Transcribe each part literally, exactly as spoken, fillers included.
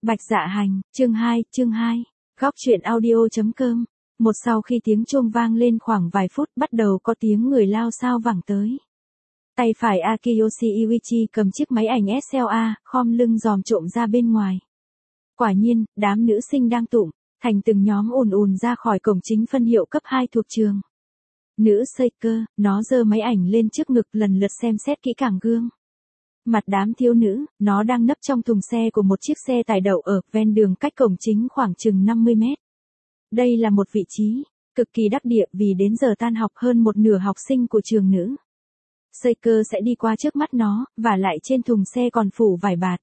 Bạch Dạ Hành, chương hai, chương hai. Góc truyện audio.com. Một sau khi tiếng chuông vang lên khoảng vài phút bắt đầu có tiếng người lao sao vẳng tới. Tay phải Akiyoshi Iwichi cầm chiếc máy ảnh ét lờ a, khom lưng dòm trộm ra bên ngoài. Quả nhiên, đám nữ sinh đang tụm, thành từng nhóm ùn ùn ra khỏi cổng chính phân hiệu cấp hai thuộc trường. Nữ Seiko, nó giơ máy ảnh lên trước ngực lần lượt xem xét kỹ càng gương. Mặt đám thiếu nữ, nó đang nấp trong thùng xe của một chiếc xe tải đậu ở ven đường cách cổng chính khoảng chừng năm mươi mét. Đây là một vị trí cực kỳ đắc địa vì đến giờ tan học hơn một nửa học sinh của trường nữ Seiko sẽ đi qua trước mắt nó, và lại trên thùng xe còn phủ vải bạt.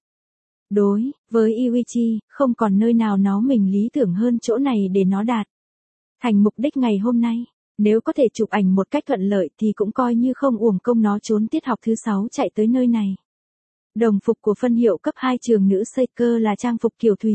Đối với Iwichi, không còn nơi nào nó mình lý tưởng hơn chỗ này để nó đạt thành mục đích ngày hôm nay. Nếu có thể chụp ảnh một cách thuận lợi thì cũng coi như không uổng công nó trốn tiết học thứ sáu chạy tới nơi này. Đồng phục của phân hiệu cấp hai trường nữ Seiko là trang phục kiểu thùy.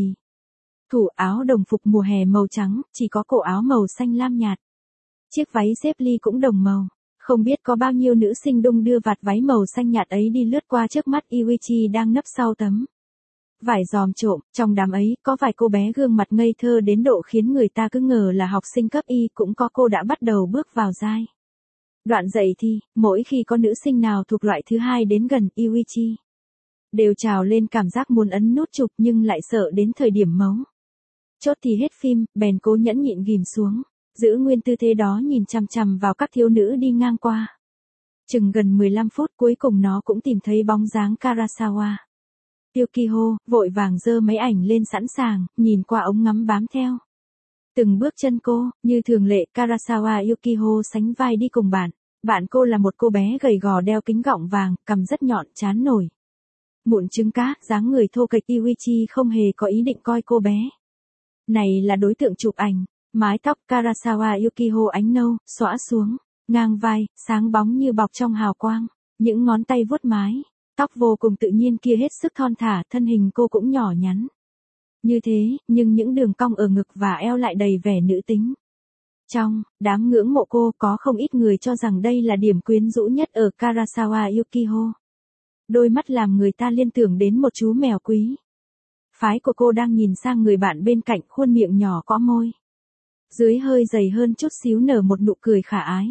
Thủ áo đồng phục mùa hè màu trắng, chỉ có cổ áo màu xanh lam nhạt. Chiếc váy xếp ly cũng đồng màu. Không biết có bao nhiêu nữ sinh đung đưa vạt váy màu xanh nhạt ấy đi lướt qua trước mắt Iwichi đang nấp sau tấm vải dòm trộm. Trong đám ấy có vài cô bé gương mặt ngây thơ đến độ khiến người ta cứ ngờ là học sinh cấp Y, cũng có cô đã bắt đầu bước vào giai đoạn dậy thì, mỗi khi có nữ sinh nào thuộc loại thứ hai đến gần Iwichi, đều trào lên cảm giác muốn ấn nút chụp nhưng lại sợ đến thời điểm mấu chốt thì hết phim, bèn cố nhẫn nhịn ghim xuống, giữ nguyên tư thế đó nhìn chằm chằm vào các thiếu nữ đi ngang qua. Chừng gần mười lăm phút cuối cùng nó cũng tìm thấy bóng dáng Karasawa Yukiho, vội vàng giơ máy ảnh lên sẵn sàng, nhìn qua ống ngắm bám theo từng bước chân cô. Như thường lệ, Karasawa Yukiho sánh vai đi cùng bạn. Bạn cô là một cô bé gầy gò đeo kính gọng vàng, cằm rất nhọn, trán nổi mụn trứng cá, dáng người thô kệch. Iwichi không hề có ý định coi cô bé này là đối tượng chụp ảnh. Mái tóc Karasawa Yukiho ánh nâu, xõa xuống ngang vai, sáng bóng như bọc trong hào quang. Những ngón tay vuốt mái tóc vô cùng tự nhiên kia hết sức thon thả, thân hình cô cũng nhỏ nhắn như thế, nhưng những đường cong ở ngực và eo lại đầy vẻ nữ tính. Trong đám ngưỡng mộ cô, có không ít người cho rằng đây là điểm quyến rũ nhất ở Karasawa Yukiho. Đôi mắt làm người ta liên tưởng đến một chú mèo quý phái của cô đang nhìn sang người bạn bên cạnh, khuôn miệng nhỏ cõ môi dưới hơi dày hơn chút xíu nở một nụ cười khả ái.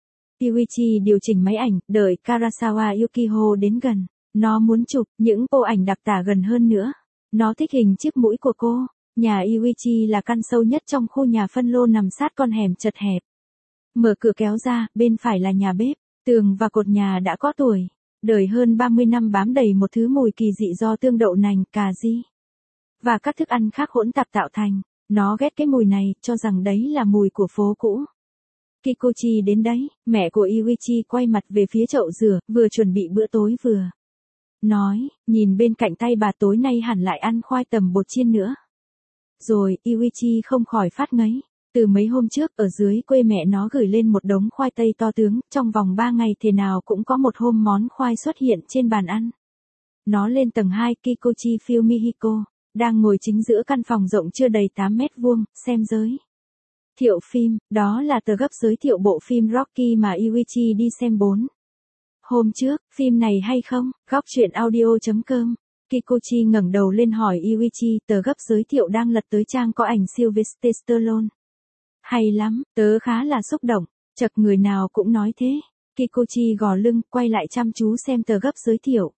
Iwichi điều chỉnh máy ảnh, đợi Karasawa Yukiho đến gần. Nó muốn chụp những bộ ảnh đặc tả gần hơn nữa. Nó thích hình chiếc mũi của cô. Nhà Iwichi là căn sâu nhất trong khu nhà phân lô nằm sát con hẻm chật hẹp. Mở cửa kéo ra, bên phải là nhà bếp. Tường và cột nhà đã có tuổi. Đời hơn ba mươi năm bám đầy một thứ mùi kỳ dị do tương đậu nành, cà ri và các thức ăn khác hỗn tạp tạo thành. Nó ghét cái mùi này, cho rằng đấy là mùi của phố cũ. Kikuchi đến đấy, mẹ của Iwichi quay mặt về phía chậu rửa, vừa chuẩn bị bữa tối vừa nói, nhìn bên cạnh tay bà tối nay hẳn lại ăn khoai tầm bột chiên nữa. Rồi, Iwichi không khỏi phát ngấy. Từ mấy hôm trước, ở dưới quê mẹ nó gửi lên một đống khoai tây to tướng, trong vòng ba ngày thế nào cũng có một hôm món khoai xuất hiện trên bàn ăn. Nó lên tầng hai, Kikuchi Fumihiko đang ngồi chính giữa căn phòng rộng chưa đầy tám mét vuông, xem giới thiệu phim. Đó là tờ gấp giới thiệu bộ phim Rocky mà Iwichi đi xem bốn hôm trước. Phim này hay không? Góc truyện audio.com. Kikuchi ngẩng đầu lên hỏi Iwichi, tờ gấp giới thiệu đang lật tới trang có ảnh Sylvester Stallone. Hay lắm, tớ khá là xúc động. Chật, người nào cũng nói thế. Kikuchi gò lưng, quay lại chăm chú xem tờ gấp giới thiệu.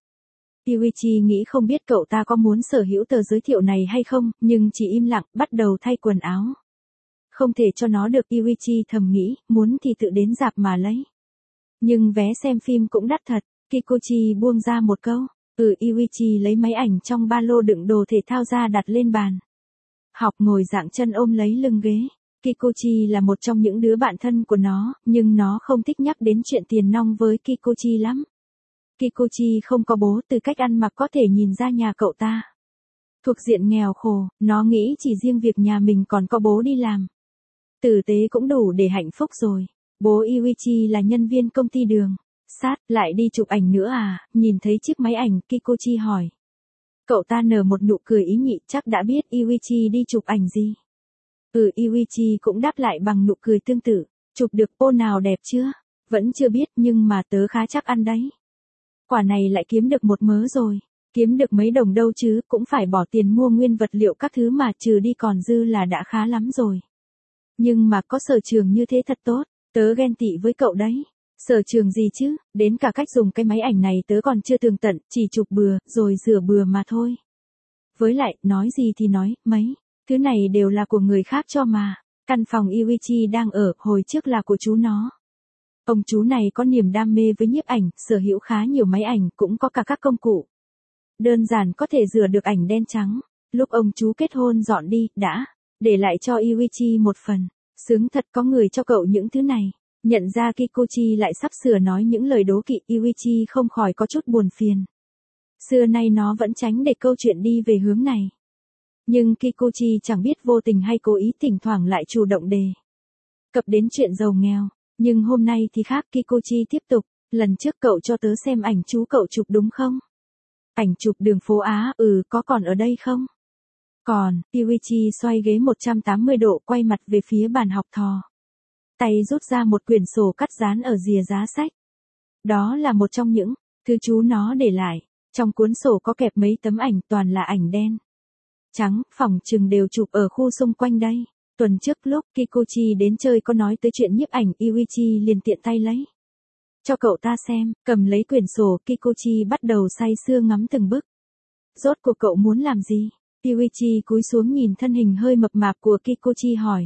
Iwichi nghĩ không biết cậu ta có muốn sở hữu tờ giới thiệu này hay không, nhưng chỉ im lặng, bắt đầu thay quần áo. Không thể cho nó được, Iwichi thầm nghĩ, muốn thì tự đến rạp mà lấy. Nhưng vé xem phim cũng đắt thật. Kikuchi buông ra một câu. Ừ. Iwichi lấy máy ảnh trong ba lô đựng đồ thể thao ra đặt lên bàn học, ngồi dạng chân ôm lấy lưng ghế. Kikuchi là một trong những đứa bạn thân của nó, nhưng nó không thích nhắc đến chuyện tiền nong với Kikuchi lắm. Kikuchi không có bố, từ cách ăn mặc có thể nhìn ra nhà cậu ta thuộc diện nghèo khổ. Nó nghĩ chỉ riêng việc nhà mình còn có bố đi làm tử tế cũng đủ để hạnh phúc rồi. Bố Iwichi là nhân viên công ty đường sắt, lại đi chụp ảnh nữa à? Nhìn thấy chiếc máy ảnh, Kikuchi hỏi. Cậu ta nở một nụ cười ý nhị, chắc đã biết Iwichi đi chụp ảnh gì. Ừ. Iwichi cũng đáp lại bằng nụ cười tương tự. Chụp được ô nào đẹp chưa? Vẫn chưa biết, nhưng mà tớ khá chắc ăn đấy. Quả này lại kiếm được một mớ rồi. Kiếm được mấy đồng đâu chứ, cũng phải bỏ tiền mua nguyên vật liệu các thứ mà, trừ đi còn dư là đã khá lắm rồi. Nhưng mà có sở trường như thế thật tốt, tớ ghen tị với cậu đấy. Sở trường gì chứ, đến cả cách dùng cái máy ảnh này tớ còn chưa tường tận, chỉ chụp bừa, rồi rửa bừa mà thôi. Với lại, nói gì thì nói, mấy thứ này đều là của người khác cho mà. Căn phòng Yuichi đang ở, hồi trước là của chú nó. Ông chú này có niềm đam mê với nhiếp ảnh, sở hữu khá nhiều máy ảnh, cũng có cả các công cụ. Đơn giản có thể rửa được ảnh đen trắng. Lúc ông chú kết hôn dọn đi, đã để lại cho Yuichi một phần. Sướng thật, có người cho cậu những thứ này. Nhận ra Kikuchi lại sắp sửa nói những lời đố kỵ, Yuichi không khỏi có chút buồn phiền. Xưa nay nó vẫn tránh để câu chuyện đi về hướng này. Nhưng Kikuchi chẳng biết vô tình hay cố ý thỉnh thoảng lại chủ động đề cập đến chuyện giàu nghèo. Nhưng hôm nay thì khác, Kikuchi tiếp tục, lần trước cậu cho tớ xem ảnh chú cậu chụp đúng không? Ảnh chụp đường phố Á, ừ, có còn ở đây không? Còn, Yuichi xoay ghế một trăm tám mươi độ, quay mặt về phía bàn học thò. Tay rút ra một quyển sổ cắt dán ở rìa giá sách. Đó là một trong những thứ chú nó để lại. Trong cuốn sổ có kẹp mấy tấm ảnh, toàn là ảnh đen trắng, phỏng chừng đều chụp ở khu xung quanh đây. Tuần trước lúc Kikuchi đến chơi có nói tới chuyện nhiếp ảnh, Yuichi liền tiện tay lấy cho cậu ta xem, cầm lấy quyển sổ, Kikuchi bắt đầu say sưa ngắm từng bức. Rốt cuộc cậu muốn làm gì? Yuichi cúi xuống nhìn thân hình hơi mập mạp của Kikuchi hỏi.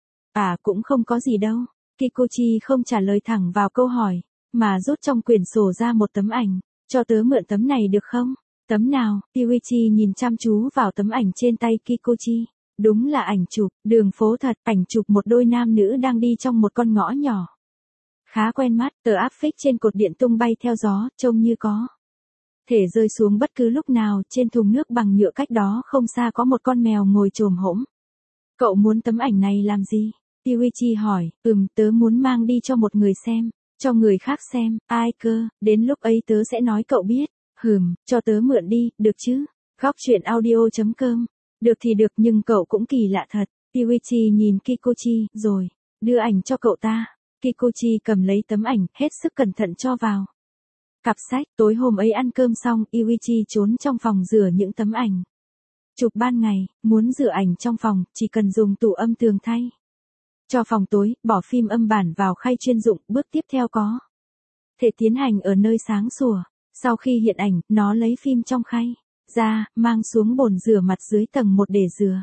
À, cũng không có gì đâu. Kikuchi không trả lời thẳng vào câu hỏi, mà rút trong quyển sổ ra một tấm ảnh. Cho tớ mượn tấm này được không? Tấm nào? Yuichi nhìn chăm chú vào tấm ảnh trên tay Kikuchi. Đúng là ảnh chụp, đường phố thật, ảnh chụp một đôi nam nữ đang đi trong một con ngõ nhỏ. Khá quen mắt, tờ áp phích trên cột điện tung bay theo gió, trông như có thể rơi xuống bất cứ lúc nào. Trên thùng nước bằng nhựa cách đó không xa có một con mèo ngồi chồm hổm. Cậu muốn tấm ảnh này làm gì? Yuichi hỏi. Ừm, tớ muốn mang đi cho một người xem. Cho người khác xem? Ai cơ? Đến lúc ấy tớ sẽ nói cậu biết. Hừm, cho tớ mượn đi, được chứ? Góc truyện audio chấm com. Được thì được, nhưng cậu cũng kỳ lạ thật. Yuichi nhìn Kikuchi, rồi đưa ảnh cho cậu ta. Kikuchi cầm lấy tấm ảnh, hết sức cẩn thận cho vào cặp sách. Tối hôm ấy ăn cơm xong, Yuichi trốn trong phòng rửa những tấm ảnh chụp ban ngày. Muốn rửa ảnh trong phòng, chỉ cần dùng tủ âm tường thay cho phòng tối, bỏ phim âm bản vào khay chuyên dụng. Bước tiếp theo có thể tiến hành ở nơi sáng sủa. Sau khi hiện ảnh, nó lấy phim trong khay ra, mang xuống bồn rửa mặt dưới tầng một để rửa.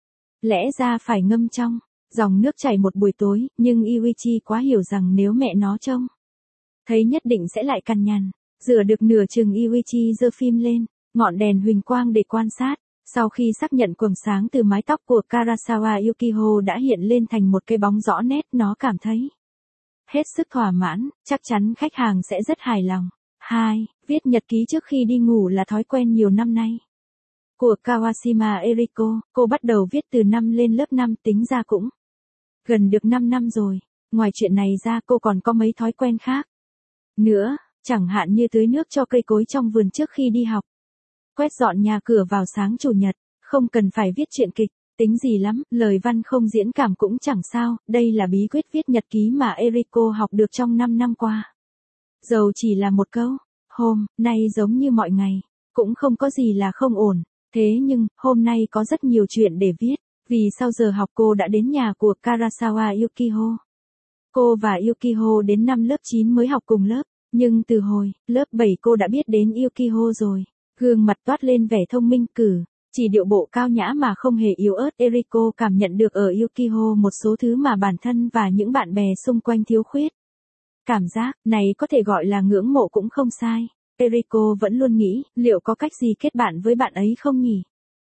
Lẽ ra phải ngâm trong dòng nước chảy một buổi tối, nhưng Yuichi quá hiểu rằng nếu mẹ nó trông thấy nhất định sẽ lại cằn nhằn. Rửa được nửa chừng, Yuichi giơ phim lên, ngọn đèn huỳnh quang để quan sát. Sau khi xác nhận quầng sáng từ mái tóc của Karasawa Yukiho đã hiện lên thành một cái bóng rõ nét, nó cảm thấy hết sức thỏa mãn, chắc chắn khách hàng sẽ rất hài lòng. hai. Viết nhật ký trước khi đi ngủ là thói quen nhiều năm nay của Kawashima Eriko. Cô bắt đầu viết từ năm lên lớp năm, tính ra cũng gần được năm năm rồi. Ngoài chuyện này ra, cô còn có mấy thói quen khác nữa, chẳng hạn như tưới nước cho cây cối trong vườn trước khi đi học, quét dọn nhà cửa vào sáng chủ nhật. Không cần phải viết truyện kịch, tính gì lắm, lời văn không diễn cảm cũng chẳng sao. Đây là bí quyết viết nhật ký mà Eriko học được trong năm năm qua. Dầu chỉ là một câu, hôm nay giống như mọi ngày, cũng không có gì là không ổn. Thế nhưng, hôm nay có rất nhiều chuyện để viết. Vì sau giờ học cô đã đến nhà của Karasawa Yukiho. Cô và Yukiho đến năm lớp chín mới học cùng lớp, nhưng từ hồi lớp bảy cô đã biết đến Yukiho rồi. Gương mặt toát lên vẻ thông minh, cử chỉ điệu bộ cao nhã mà không hề yếu ớt. Eriko cảm nhận được ở Yukiho một số thứ mà bản thân và những bạn bè xung quanh thiếu khuyết. Cảm giác này có thể gọi là ngưỡng mộ cũng không sai. Eriko vẫn luôn nghĩ, liệu có cách gì kết bạn với bạn ấy không nhỉ?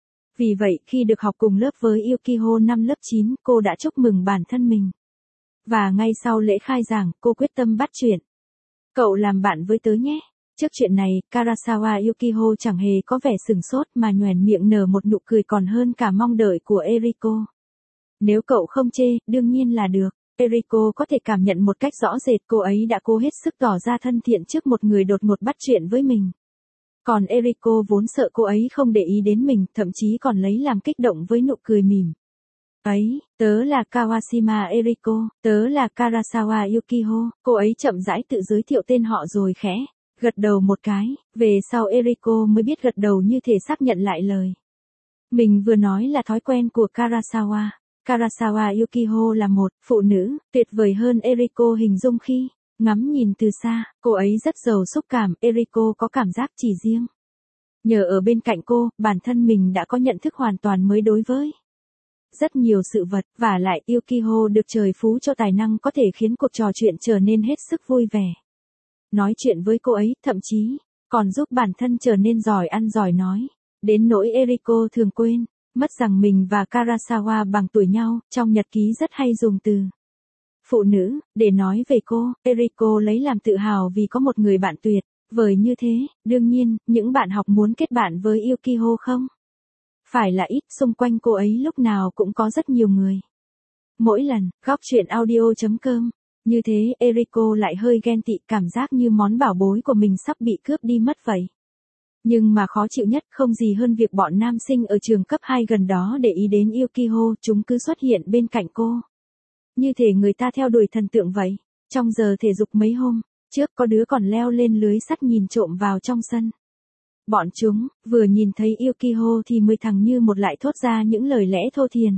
Vì vậy, khi được học cùng lớp với Yukiho năm lớp chín, cô đã chúc mừng bản thân mình. Và ngay sau lễ khai giảng, cô quyết tâm bắt chuyện. Cậu làm bạn với tớ nhé. Trước chuyện này, Karasawa Yukiho chẳng hề có vẻ sửng sốt mà nhoẻn miệng nở một nụ cười còn hơn cả mong đợi của Eriko. Nếu cậu không chê, đương nhiên là được. Eriko có thể cảm nhận một cách rõ rệt cô ấy đã cố hết sức tỏ ra thân thiện trước một người đột ngột bắt chuyện với mình. Còn Eriko vốn sợ cô ấy không để ý đến mình, thậm chí còn lấy làm kích động với nụ cười mỉm ấy. Tớ là Kawashima Eriko, tớ là Karasawa Yukiho. Cô ấy chậm rãi tự giới thiệu tên họ rồi khẽ Gật đầu một cái, về sau Eriko mới biết gật đầu như thể xác nhận lại lời. Mình vừa nói là thói quen của Karasawa. Karasawa Yukiho là một phụ nữ tuyệt vời hơn Eriko hình dung khi ngắm nhìn từ xa, cô ấy rất giàu xúc cảm, Eriko có cảm giác chỉ riêng. Nhờ ở bên cạnh cô, bản thân mình đã có nhận thức hoàn toàn mới đối với rất nhiều sự vật, và lại Yukiho được trời phú cho tài năng có thể khiến cuộc trò chuyện trở nên hết sức vui vẻ. Nói chuyện với cô ấy, thậm chí còn giúp bản thân trở nên giỏi ăn giỏi nói. Đến nỗi Eriko thường quên mất rằng mình và Karasawa bằng tuổi nhau, trong nhật ký rất hay dùng từ phụ nữ để nói về cô. Eriko lấy làm tự hào vì có một người bạn tuyệt vời như thế. Đương nhiên, những bạn học muốn kết bạn với Yukiho không phải là ít, xung quanh cô ấy lúc nào cũng có rất nhiều người. Mỗi lần góc truyện audio chấm com như thế, Eriko lại hơi ghen tị, cảm giác như món bảo bối của mình sắp bị cướp đi mất vậy. Nhưng mà khó chịu nhất không gì hơn việc bọn nam sinh ở trường cấp hai gần đó để ý đến Yukiho, chúng cứ xuất hiện bên cạnh cô. Như thể người ta theo đuổi thần tượng vậy. Trong giờ thể dục mấy hôm trước, có đứa còn leo lên lưới sắt nhìn trộm vào trong sân. Bọn chúng vừa nhìn thấy Yukiho thì mười thằng như một lại thốt ra những lời lẽ thô thiền.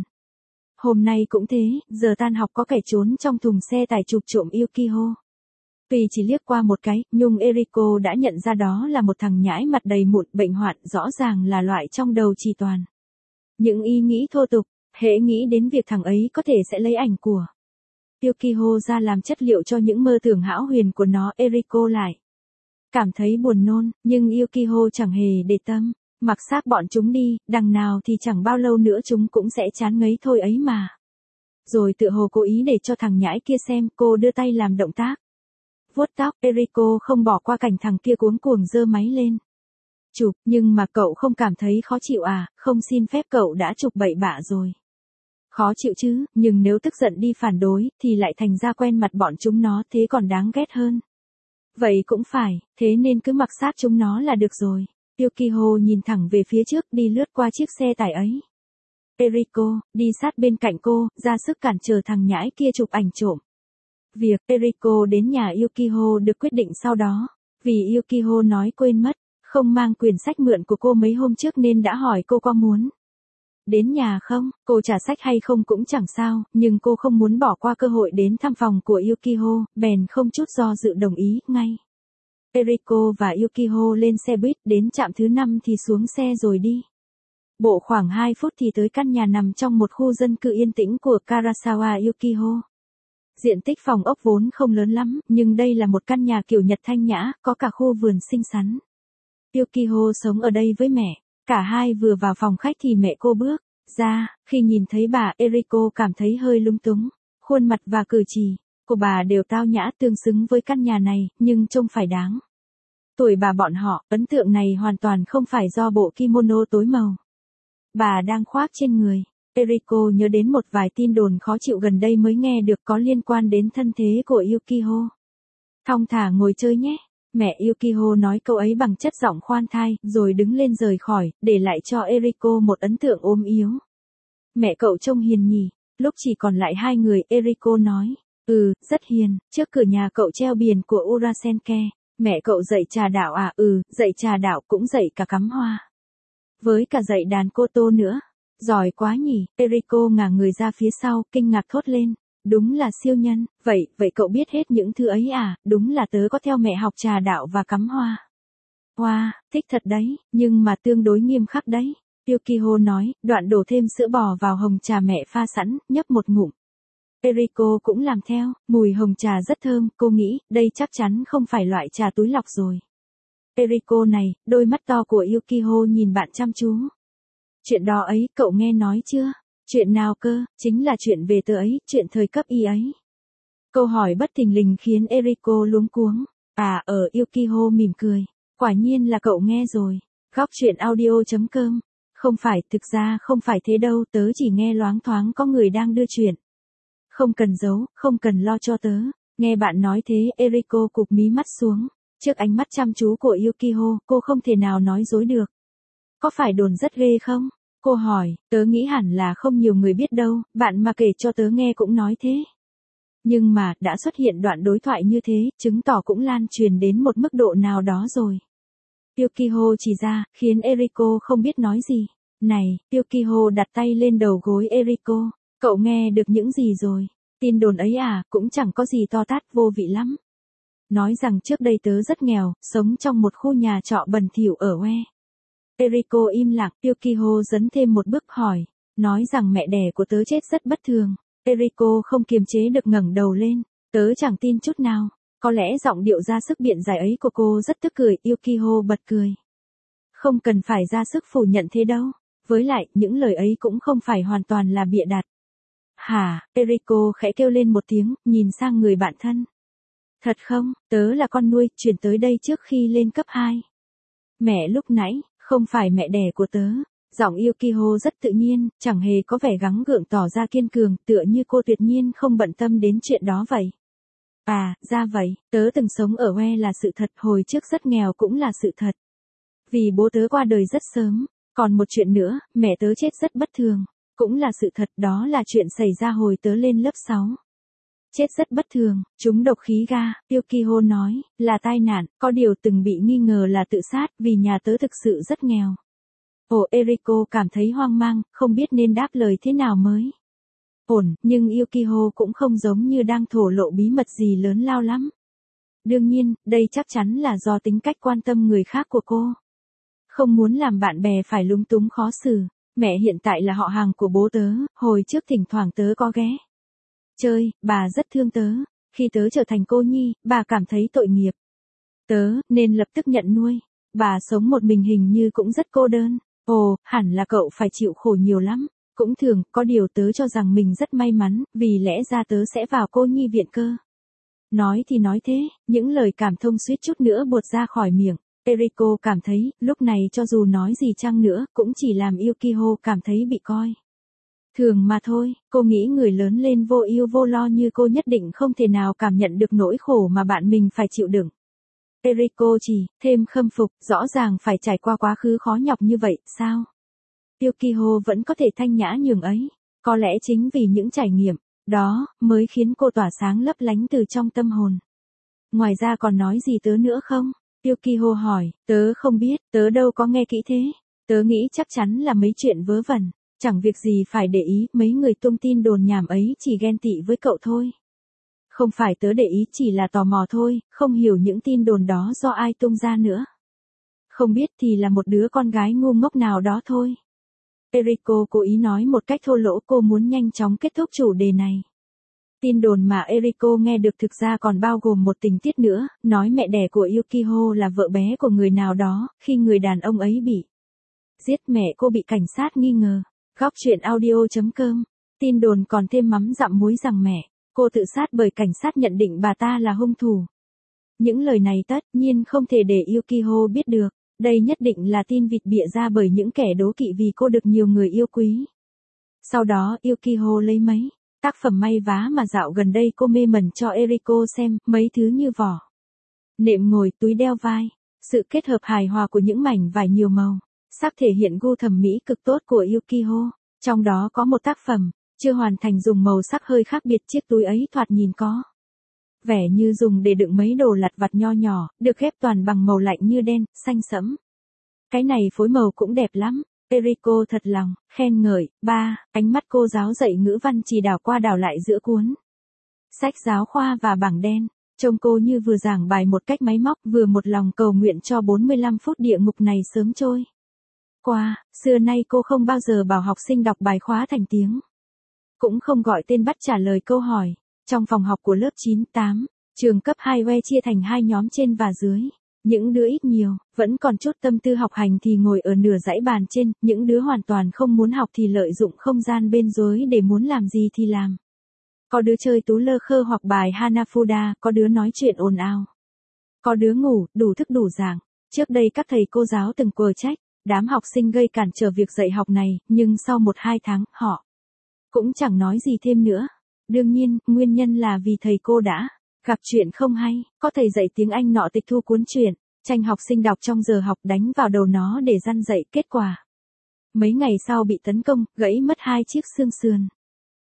Hôm nay cũng thế, giờ tan học có kẻ trốn trong thùng xe tải chụp trộm Yukiho. Tuy chỉ liếc qua một cái, nhưng Eriko đã nhận ra đó là một thằng nhãi mặt đầy mụn, bệnh hoạn, rõ ràng là loại trong đầu chỉ toàn những ý nghĩ thô tục. Hễ nghĩ đến việc thằng ấy có thể sẽ lấy ảnh của Yukiho ra làm chất liệu cho những mơ tưởng hão huyền của nó, Eriko lại cảm thấy buồn nôn, nhưng Yukiho chẳng hề để tâm, mặc xác bọn chúng đi, đằng nào thì chẳng bao lâu nữa chúng cũng sẽ chán ngấy thôi ấy mà. Rồi tựa hồ cố ý để cho thằng nhãi kia xem, cô đưa tay làm động tác vuốt tóc. Eriko không bỏ qua cảnh thằng kia cuống cuồng giơ máy lên chụp, nhưng mà cậu không cảm thấy khó chịu à? Không xin phép cậu đã chụp bậy bạ rồi. Khó chịu chứ, nhưng nếu tức giận đi phản đối thì lại thành ra quen mặt bọn chúng nó, thế còn đáng ghét hơn. Vậy cũng phải, thế nên cứ mặc sát chúng nó là được rồi. Yukiho nhìn thẳng về phía trước, đi lướt qua chiếc xe tải ấy. Eriko đi sát bên cạnh cô, ra sức cản trở thằng nhãi kia chụp ảnh trộm. Việc Eriko đến nhà Yukiho được quyết định sau đó, vì Yukiho nói quên mất không mang quyển sách mượn của cô mấy hôm trước nên đã hỏi cô có muốn đến nhà không. Cô trả sách hay không cũng chẳng sao, nhưng cô không muốn bỏ qua cơ hội đến thăm phòng của Yukiho, bèn không chút do dự đồng ý ngay. Eriko và Yukiho lên xe buýt, đến trạm thứ năm thì xuống xe rồi đi bộ khoảng hai phút thì tới căn nhà nằm trong một khu dân cư yên tĩnh của Karasawa Yukiho. Diện tích phòng ốc vốn không lớn lắm, nhưng đây là một căn nhà kiểu Nhật thanh nhã, có cả khu vườn xinh xắn. Yukiho sống ở đây với mẹ. Cả hai vừa vào phòng khách thì mẹ cô bước ra, khi nhìn thấy bà, Eriko cảm thấy hơi lung túng. Khuôn mặt và cử chỉ của bà đều tao nhã, tương xứng với căn nhà này, nhưng trông phải đáng tuổi bà bọn họ. Ấn tượng này hoàn toàn không phải do bộ kimono tối màu bà đang khoác trên người. Eriko nhớ đến một vài tin đồn khó chịu gần đây mới nghe được có liên quan đến thân thế của Yukiho. Thong thả ngồi chơi nhé. Mẹ Yukiho nói câu ấy bằng chất giọng khoan thai, rồi đứng lên rời khỏi, để lại cho Eriko một ấn tượng ốm yếu. Mẹ cậu trông hiền nhỉ. Lúc chỉ còn lại hai người, Eriko nói. Ừ, rất hiền, trước cửa nhà cậu treo biển của Urasenke. Mẹ cậu dạy trà đạo à? Ừ, dạy trà đạo cũng dạy cả cắm hoa. Với cả dạy đàn koto nữa. Giỏi quá nhỉ. Eriko ngả người ra phía sau, kinh ngạc thốt lên. Đúng là siêu nhân. Vậy, vậy cậu biết hết những thứ ấy à? Đúng là tớ có theo mẹ học trà đạo và cắm hoa. Wow, thích thật đấy, nhưng mà tương đối nghiêm khắc đấy. Yukiho nói, đoạn đổ thêm sữa bò vào hồng trà mẹ pha sẵn, nhấp một ngụm. Eriko cũng làm theo, mùi hồng trà rất thơm, cô nghĩ, đây chắc chắn không phải loại trà túi lọc rồi. Eriko này, đôi mắt to của Yukiho nhìn bạn chăm chú. Chuyện đó ấy, cậu nghe nói chưa? Chuyện nào cơ? Chính là chuyện về tớ ấy, chuyện thời cấp y ấy. Câu hỏi bất thình lình khiến Eriko luống cuống. À, ở Yukiho mỉm cười. Quả nhiên là cậu nghe rồi. Góc truyện audio chấm com. Không phải, thực ra không phải thế đâu, tớ chỉ nghe loáng thoáng có người đang đưa chuyện. Không cần giấu, không cần lo cho tớ. Nghe bạn nói thế, Eriko cụp mí mắt xuống. Trước ánh mắt chăm chú của Yukiho, cô không thể nào nói dối được. Có phải đồn rất ghê không? Cô hỏi, tớ nghĩ hẳn là không nhiều người biết đâu, bạn mà kể cho tớ nghe cũng nói thế. Nhưng mà, đã xuất hiện đoạn đối thoại như thế, chứng tỏ cũng lan truyền đến một mức độ nào đó rồi. Yukiko chỉ ra, khiến Eriko không biết nói gì. Này, Yukiko đặt tay lên đầu gối Eriko. Cậu nghe được những gì rồi? Tin đồn ấy à, cũng chẳng có gì to tát, vô vị lắm. Nói rằng trước đây tớ rất nghèo, sống trong một khu nhà trọ bẩn thỉu ở Oe. Eriko im lặng, Yukiko dấn thêm một bước hỏi. Nói rằng mẹ đẻ của tớ chết rất bất thường. Eriko không kiềm chế được ngẩng đầu lên. Tớ chẳng tin chút nào. Có lẽ giọng điệu ra sức biện giải ấy của cô rất tức cười, Yukiko bật cười. Không cần phải ra sức phủ nhận thế đâu. Với lại, những lời ấy cũng không phải hoàn toàn là bịa đặt. Hả, Eriko khẽ kêu lên một tiếng, nhìn sang người bạn thân. Thật không, tớ là con nuôi, chuyển tới đây trước khi lên cấp hai. Mẹ lúc nãy, không phải mẹ đẻ của tớ. Giọng Yukiko rất tự nhiên, chẳng hề có vẻ gắng gượng tỏ ra kiên cường, tựa như cô tuyệt nhiên không bận tâm đến chuyện đó vậy. À, ra vậy, tớ từng sống ở Oe là sự thật, hồi trước rất nghèo cũng là sự thật. Vì bố tớ qua đời rất sớm, còn một chuyện nữa, mẹ tớ chết rất bất thường, cũng là sự thật, đó là chuyện xảy ra hồi tớ lên lớp sáu. Chết rất bất thường, trúng độc khí ga, Yukiko nói, là tai nạn, có điều từng bị nghi ngờ là tự sát vì nhà tớ thực sự rất nghèo. Ồ, Eriko cảm thấy hoang mang, không biết nên đáp lời thế nào mới. Ổn, nhưng Yukiko cũng không giống như đang thổ lộ bí mật gì lớn lao lắm. Đương nhiên, đây chắc chắn là do tính cách quan tâm người khác của cô. Không muốn làm bạn bè phải lúng túng khó xử. Mẹ hiện tại là họ hàng của bố tớ, hồi trước thỉnh thoảng tớ có ghé chơi, bà rất thương tớ. Khi tớ trở thành cô nhi, bà cảm thấy tội nghiệp tớ, nên lập tức nhận nuôi. Bà sống một mình hình như cũng rất cô đơn. Ồ, hẳn là cậu phải chịu khổ nhiều lắm. Cũng thường, có điều tớ cho rằng mình rất may mắn, vì lẽ ra tớ sẽ vào cô nhi viện cơ. Nói thì nói thế, những lời cảm thông suýt chút nữa buột ra khỏi miệng. Eriko cảm thấy, lúc này cho dù nói gì chăng nữa, cũng chỉ làm Yukiko cảm thấy bị coi thường mà thôi. Cô nghĩ người lớn lên vô ưu vô lo như cô nhất định không thể nào cảm nhận được nỗi khổ mà bạn mình phải chịu đựng. Eriko chỉ thêm khâm phục, rõ ràng phải trải qua quá khứ khó nhọc như vậy, sao? Yukiko vẫn có thể thanh nhã nhường ấy. Có lẽ chính vì những trải nghiệm đó mới khiến cô tỏa sáng lấp lánh từ trong tâm hồn. Ngoài ra còn nói gì tớ nữa không? Yukiko hỏi, tớ không biết, tớ đâu có nghe kỹ thế. Tớ nghĩ chắc chắn là mấy chuyện vớ vẩn, chẳng việc gì phải để ý, mấy người tung tin đồn nhảm ấy chỉ ghen tị với cậu thôi. Không phải tớ để ý, chỉ là tò mò thôi, không hiểu những tin đồn đó do ai tung ra nữa. Không biết thì là một đứa con gái ngu ngốc nào đó thôi. Eriko cố ý nói một cách thô lỗ, cô muốn nhanh chóng kết thúc chủ đề này. Tin đồn mà Eriko nghe được thực ra còn bao gồm một tình tiết nữa, nói mẹ đẻ của Yukiko là vợ bé của người nào đó, khi người đàn ông ấy bị giết, mẹ cô bị cảnh sát nghi ngờ. Góc truyện audio chấm com. Tin đồn còn thêm mắm dặm muối rằng mẹ cô tự sát bởi cảnh sát nhận định bà ta là hung thủ. Những lời này tất nhiên không thể để Yukiko biết được. Đây nhất định là tin vịt bịa ra bởi những kẻ đố kỵ vì cô được nhiều người yêu quý. Sau đó Yukiko lấy mấy tác phẩm may vá mà dạo gần đây cô mê mẩn cho Eriko xem, mấy thứ như vỏ nệm ngồi, túi đeo vai. Sự kết hợp hài hòa của những mảnh vải nhiều màu sắc thể hiện gu thẩm mỹ cực tốt của Yukiko. Trong đó có một tác phẩm chưa hoàn thành dùng màu sắc hơi khác biệt, chiếc túi ấy thoạt nhìn có vẻ như dùng để đựng mấy đồ lặt vặt nho nhỏ, được ghép toàn bằng màu lạnh như đen, xanh sẫm. Cái này phối màu cũng đẹp lắm. Eriko thật lòng khen ngợi. Ba, ánh mắt cô giáo dạy ngữ văn chỉ đảo qua đảo lại giữa cuốn sách giáo khoa và bảng đen. Trông cô như vừa giảng bài một cách máy móc, vừa một lòng cầu nguyện cho bốn mươi lăm phút địa ngục này sớm trôi qua. Xưa nay cô không bao giờ bảo học sinh đọc bài khóa thành tiếng, cũng không gọi tên bắt trả lời câu hỏi. Trong phòng học của lớp chín tám, trường cấp hai Oe chia thành hai nhóm trên và dưới. Những đứa ít nhiều, vẫn còn chút tâm tư học hành thì ngồi ở nửa dãy bàn trên, những đứa hoàn toàn không muốn học thì lợi dụng không gian bên dưới để muốn làm gì thì làm. Có đứa chơi tú lơ khơ hoặc bài Hanafuda, có đứa nói chuyện ồn ào. Có đứa ngủ, đủ thức đủ dạng. Trước đây các thầy cô giáo từng quở trách đám học sinh gây cản trở việc dạy học này, nhưng sau một hai tháng, họ cũng chẳng nói gì thêm nữa. Đương nhiên, nguyên nhân là vì thầy cô đã gặp chuyện không hay. Có thầy dạy tiếng Anh nọ tịch thu cuốn truyện tranh học sinh đọc trong giờ học, đánh vào đầu nó để răn dạy, kết quả mấy ngày sau bị tấn công, gãy mất hai chiếc xương sườn.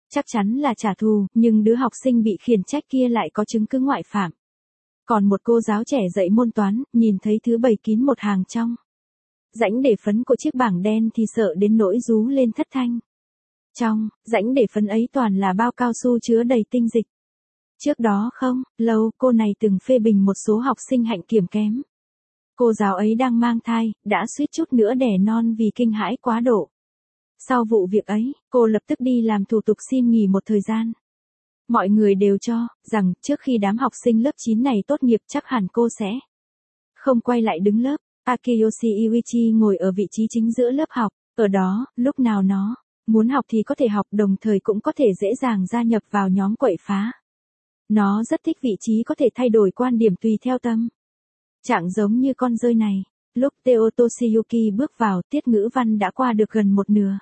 chắc chắn là trả thù, nhưng đứa học sinh bị khiển trách kia lại có chứng cứ ngoại phạm. Còn một cô giáo trẻ dạy môn toán, nhìn thấy thứ bày kín một hàng trong rãnh để phấn của chiếc bảng đen thì sợ đến nỗi rú lên thất thanh. Trong rãnh để phấn ấy toàn là bao cao su chứa đầy tinh dịch. Trước đó không lâu, cô này từng phê bình một số học sinh hạnh kiểm kém. Cô giáo ấy đang mang thai, đã suýt chút nữa đẻ non vì kinh hãi quá độ. Sau vụ việc ấy, cô lập tức đi làm thủ tục xin nghỉ một thời gian. Mọi người đều cho rằng trước khi đám học sinh lớp chín này tốt nghiệp chắc hẳn cô sẽ không quay lại đứng lớp. Akiyoshi Iwichi ngồi ở vị trí chính giữa lớp học, ở đó, lúc nào nó muốn học thì có thể học, đồng thời cũng có thể dễ dàng gia nhập vào nhóm quậy phá. Nó rất thích vị trí có thể thay đổi quan điểm tùy theo tâm trạng, giống như con dơi này. Lúc Teo Toshiyuki bước vào, tiết ngữ văn đã qua được gần một nửa.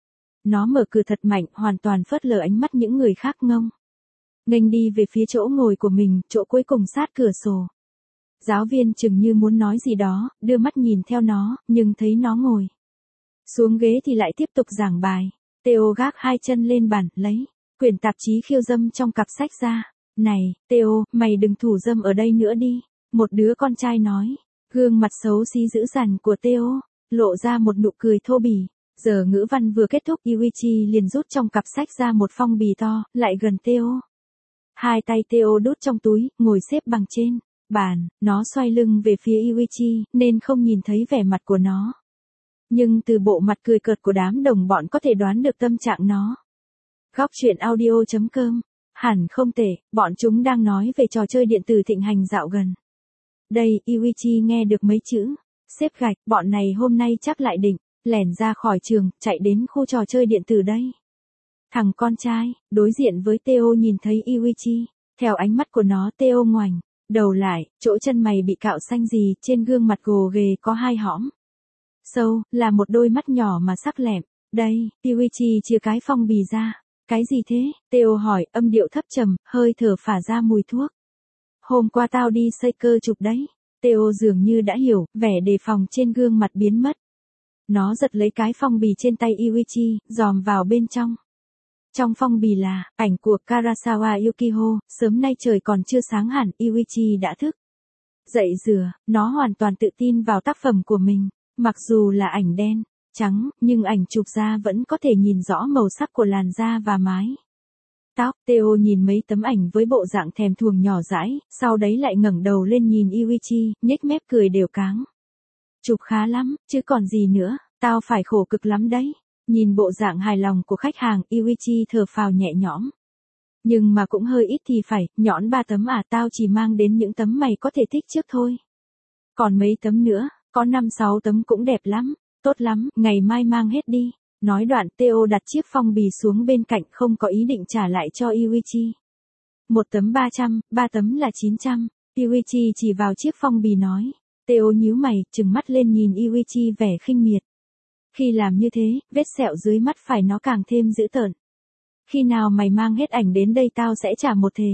Nó mở cửa thật mạnh, hoàn toàn phớt lờ ánh mắt những người khác ngông nghênh đi về phía chỗ ngồi của mình, chỗ cuối cùng sát cửa sổ. Giáo viên chừng như muốn nói gì đó, đưa mắt nhìn theo nó, nhưng thấy nó ngồi xuống ghế thì lại tiếp tục giảng bài. Teo gác hai chân lên bàn, lấy quyển tạp chí khiêu dâm trong cặp sách ra. Này, Teo, mày đừng thủ dâm ở đây nữa đi. Một đứa con trai nói. Gương mặt xấu xí dữ dằn của Teo lộ ra một nụ cười thô bỉ. Giờ ngữ văn vừa kết thúc, Iwichi liền rút trong cặp sách ra một phong bì to, lại gần Teo. Hai tay Teo đút trong túi, ngồi xếp bằng trên bàn, nó xoay lưng về phía Iwichi, nên không nhìn thấy vẻ mặt của nó. Nhưng từ bộ mặt cười cợt của đám đồng bọn có thể đoán được tâm trạng nó. Góc truyện audio chấm com. Hẳn không tệ, bọn chúng đang nói về trò chơi điện tử thịnh hành dạo gần đây. Iwichi nghe được mấy chữ xếp gạch, bọn này hôm nay chắc lại định lẻn ra khỏi trường, chạy đến khu trò chơi điện tử đây. Thằng con trai đối diện với Teo nhìn thấy Iwichi, theo ánh mắt của nó, Teo ngoảnh đầu lại, chỗ chân mày bị cạo xanh gì, trên gương mặt gồ ghề có hai hõm sâu, là một đôi mắt nhỏ mà sắc lẹm. Đây, Iwichi chia cái phong bì ra. Cái gì thế? Teo hỏi, âm điệu thấp trầm, hơi thở phả ra mùi thuốc. Hôm qua tao đi xây cơ chụp đấy. Teo dường như đã hiểu, vẻ đề phòng trên gương mặt biến mất. Nó giật lấy cái phong bì trên tay Iwichi, dòm vào bên trong. Trong phong bì là ảnh của Karasawa Yukihiro. Sớm nay trời còn chưa sáng hẳn, Iwichi đã thức dậy rửa. Nó hoàn toàn tự tin vào tác phẩm của mình. Mặc dù là ảnh đen trắng, nhưng ảnh chụp ra vẫn có thể nhìn rõ màu sắc của làn da và mái tóc. Teo nhìn mấy tấm ảnh với bộ dạng thèm thuồng nhỏ dãi, sau đấy lại ngẩng đầu lên nhìn Iwichi, nhếch mép cười đều cáng. Chụp khá lắm, chứ còn gì nữa, tao phải khổ cực lắm đấy. Nhìn bộ dạng hài lòng của khách hàng, Iwichi thở phào nhẹ nhõm. Nhưng mà cũng hơi ít thì phải, nhõn ba tấm à, tao chỉ mang đến những tấm mày có thể thích trước thôi. Còn mấy tấm nữa, có năm sáu tấm cũng đẹp lắm. Tốt lắm, ngày mai mang hết đi. Nói đoạn, Teo đặt chiếc phong bì xuống bên cạnh, không có ý định trả lại cho Iwichi. Một tấm ba trăm, ba tấm là chín trăm. Iwichi chỉ vào chiếc phong bì nói. Teo nhíu mày, trừng mắt lên nhìn Iwichi vẻ khinh miệt. Khi làm như thế, vết sẹo dưới mắt phải nó càng thêm dữ tợn. Khi nào mày mang hết ảnh đến đây tao sẽ trả một thề.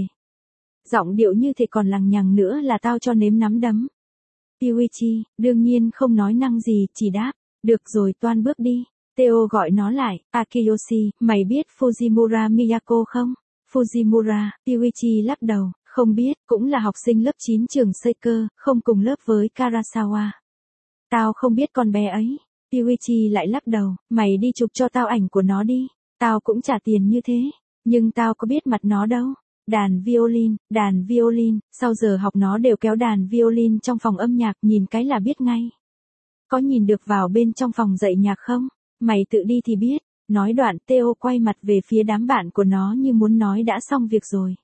Giọng điệu như thế còn lằng nhằng nữa là tao cho nếm nắm đấm. Iwichi, đương nhiên không nói năng gì, chỉ đáp. Được rồi, toan bước đi. Teo gọi nó lại. Akiyoshi, mày biết Fujimura Miyako không? Fujimura, Iwichi lắc đầu, không biết, cũng là học sinh lớp chín trường Seiko, không cùng lớp với Karasawa. Tao không biết con bé ấy. Iwichi lại lắc đầu, mày đi chụp cho tao ảnh của nó đi. Tao cũng trả tiền như thế, nhưng tao có biết mặt nó đâu. Đàn violin, đàn violin, sau giờ học nó đều kéo đàn violin trong phòng âm nhạc, nhìn cái là biết ngay. Có nhìn được vào bên trong phòng dạy nhạc không? Mày tự đi thì biết. Nói đoạn, Teo quay mặt về phía đám bạn của nó như muốn nói đã xong việc rồi.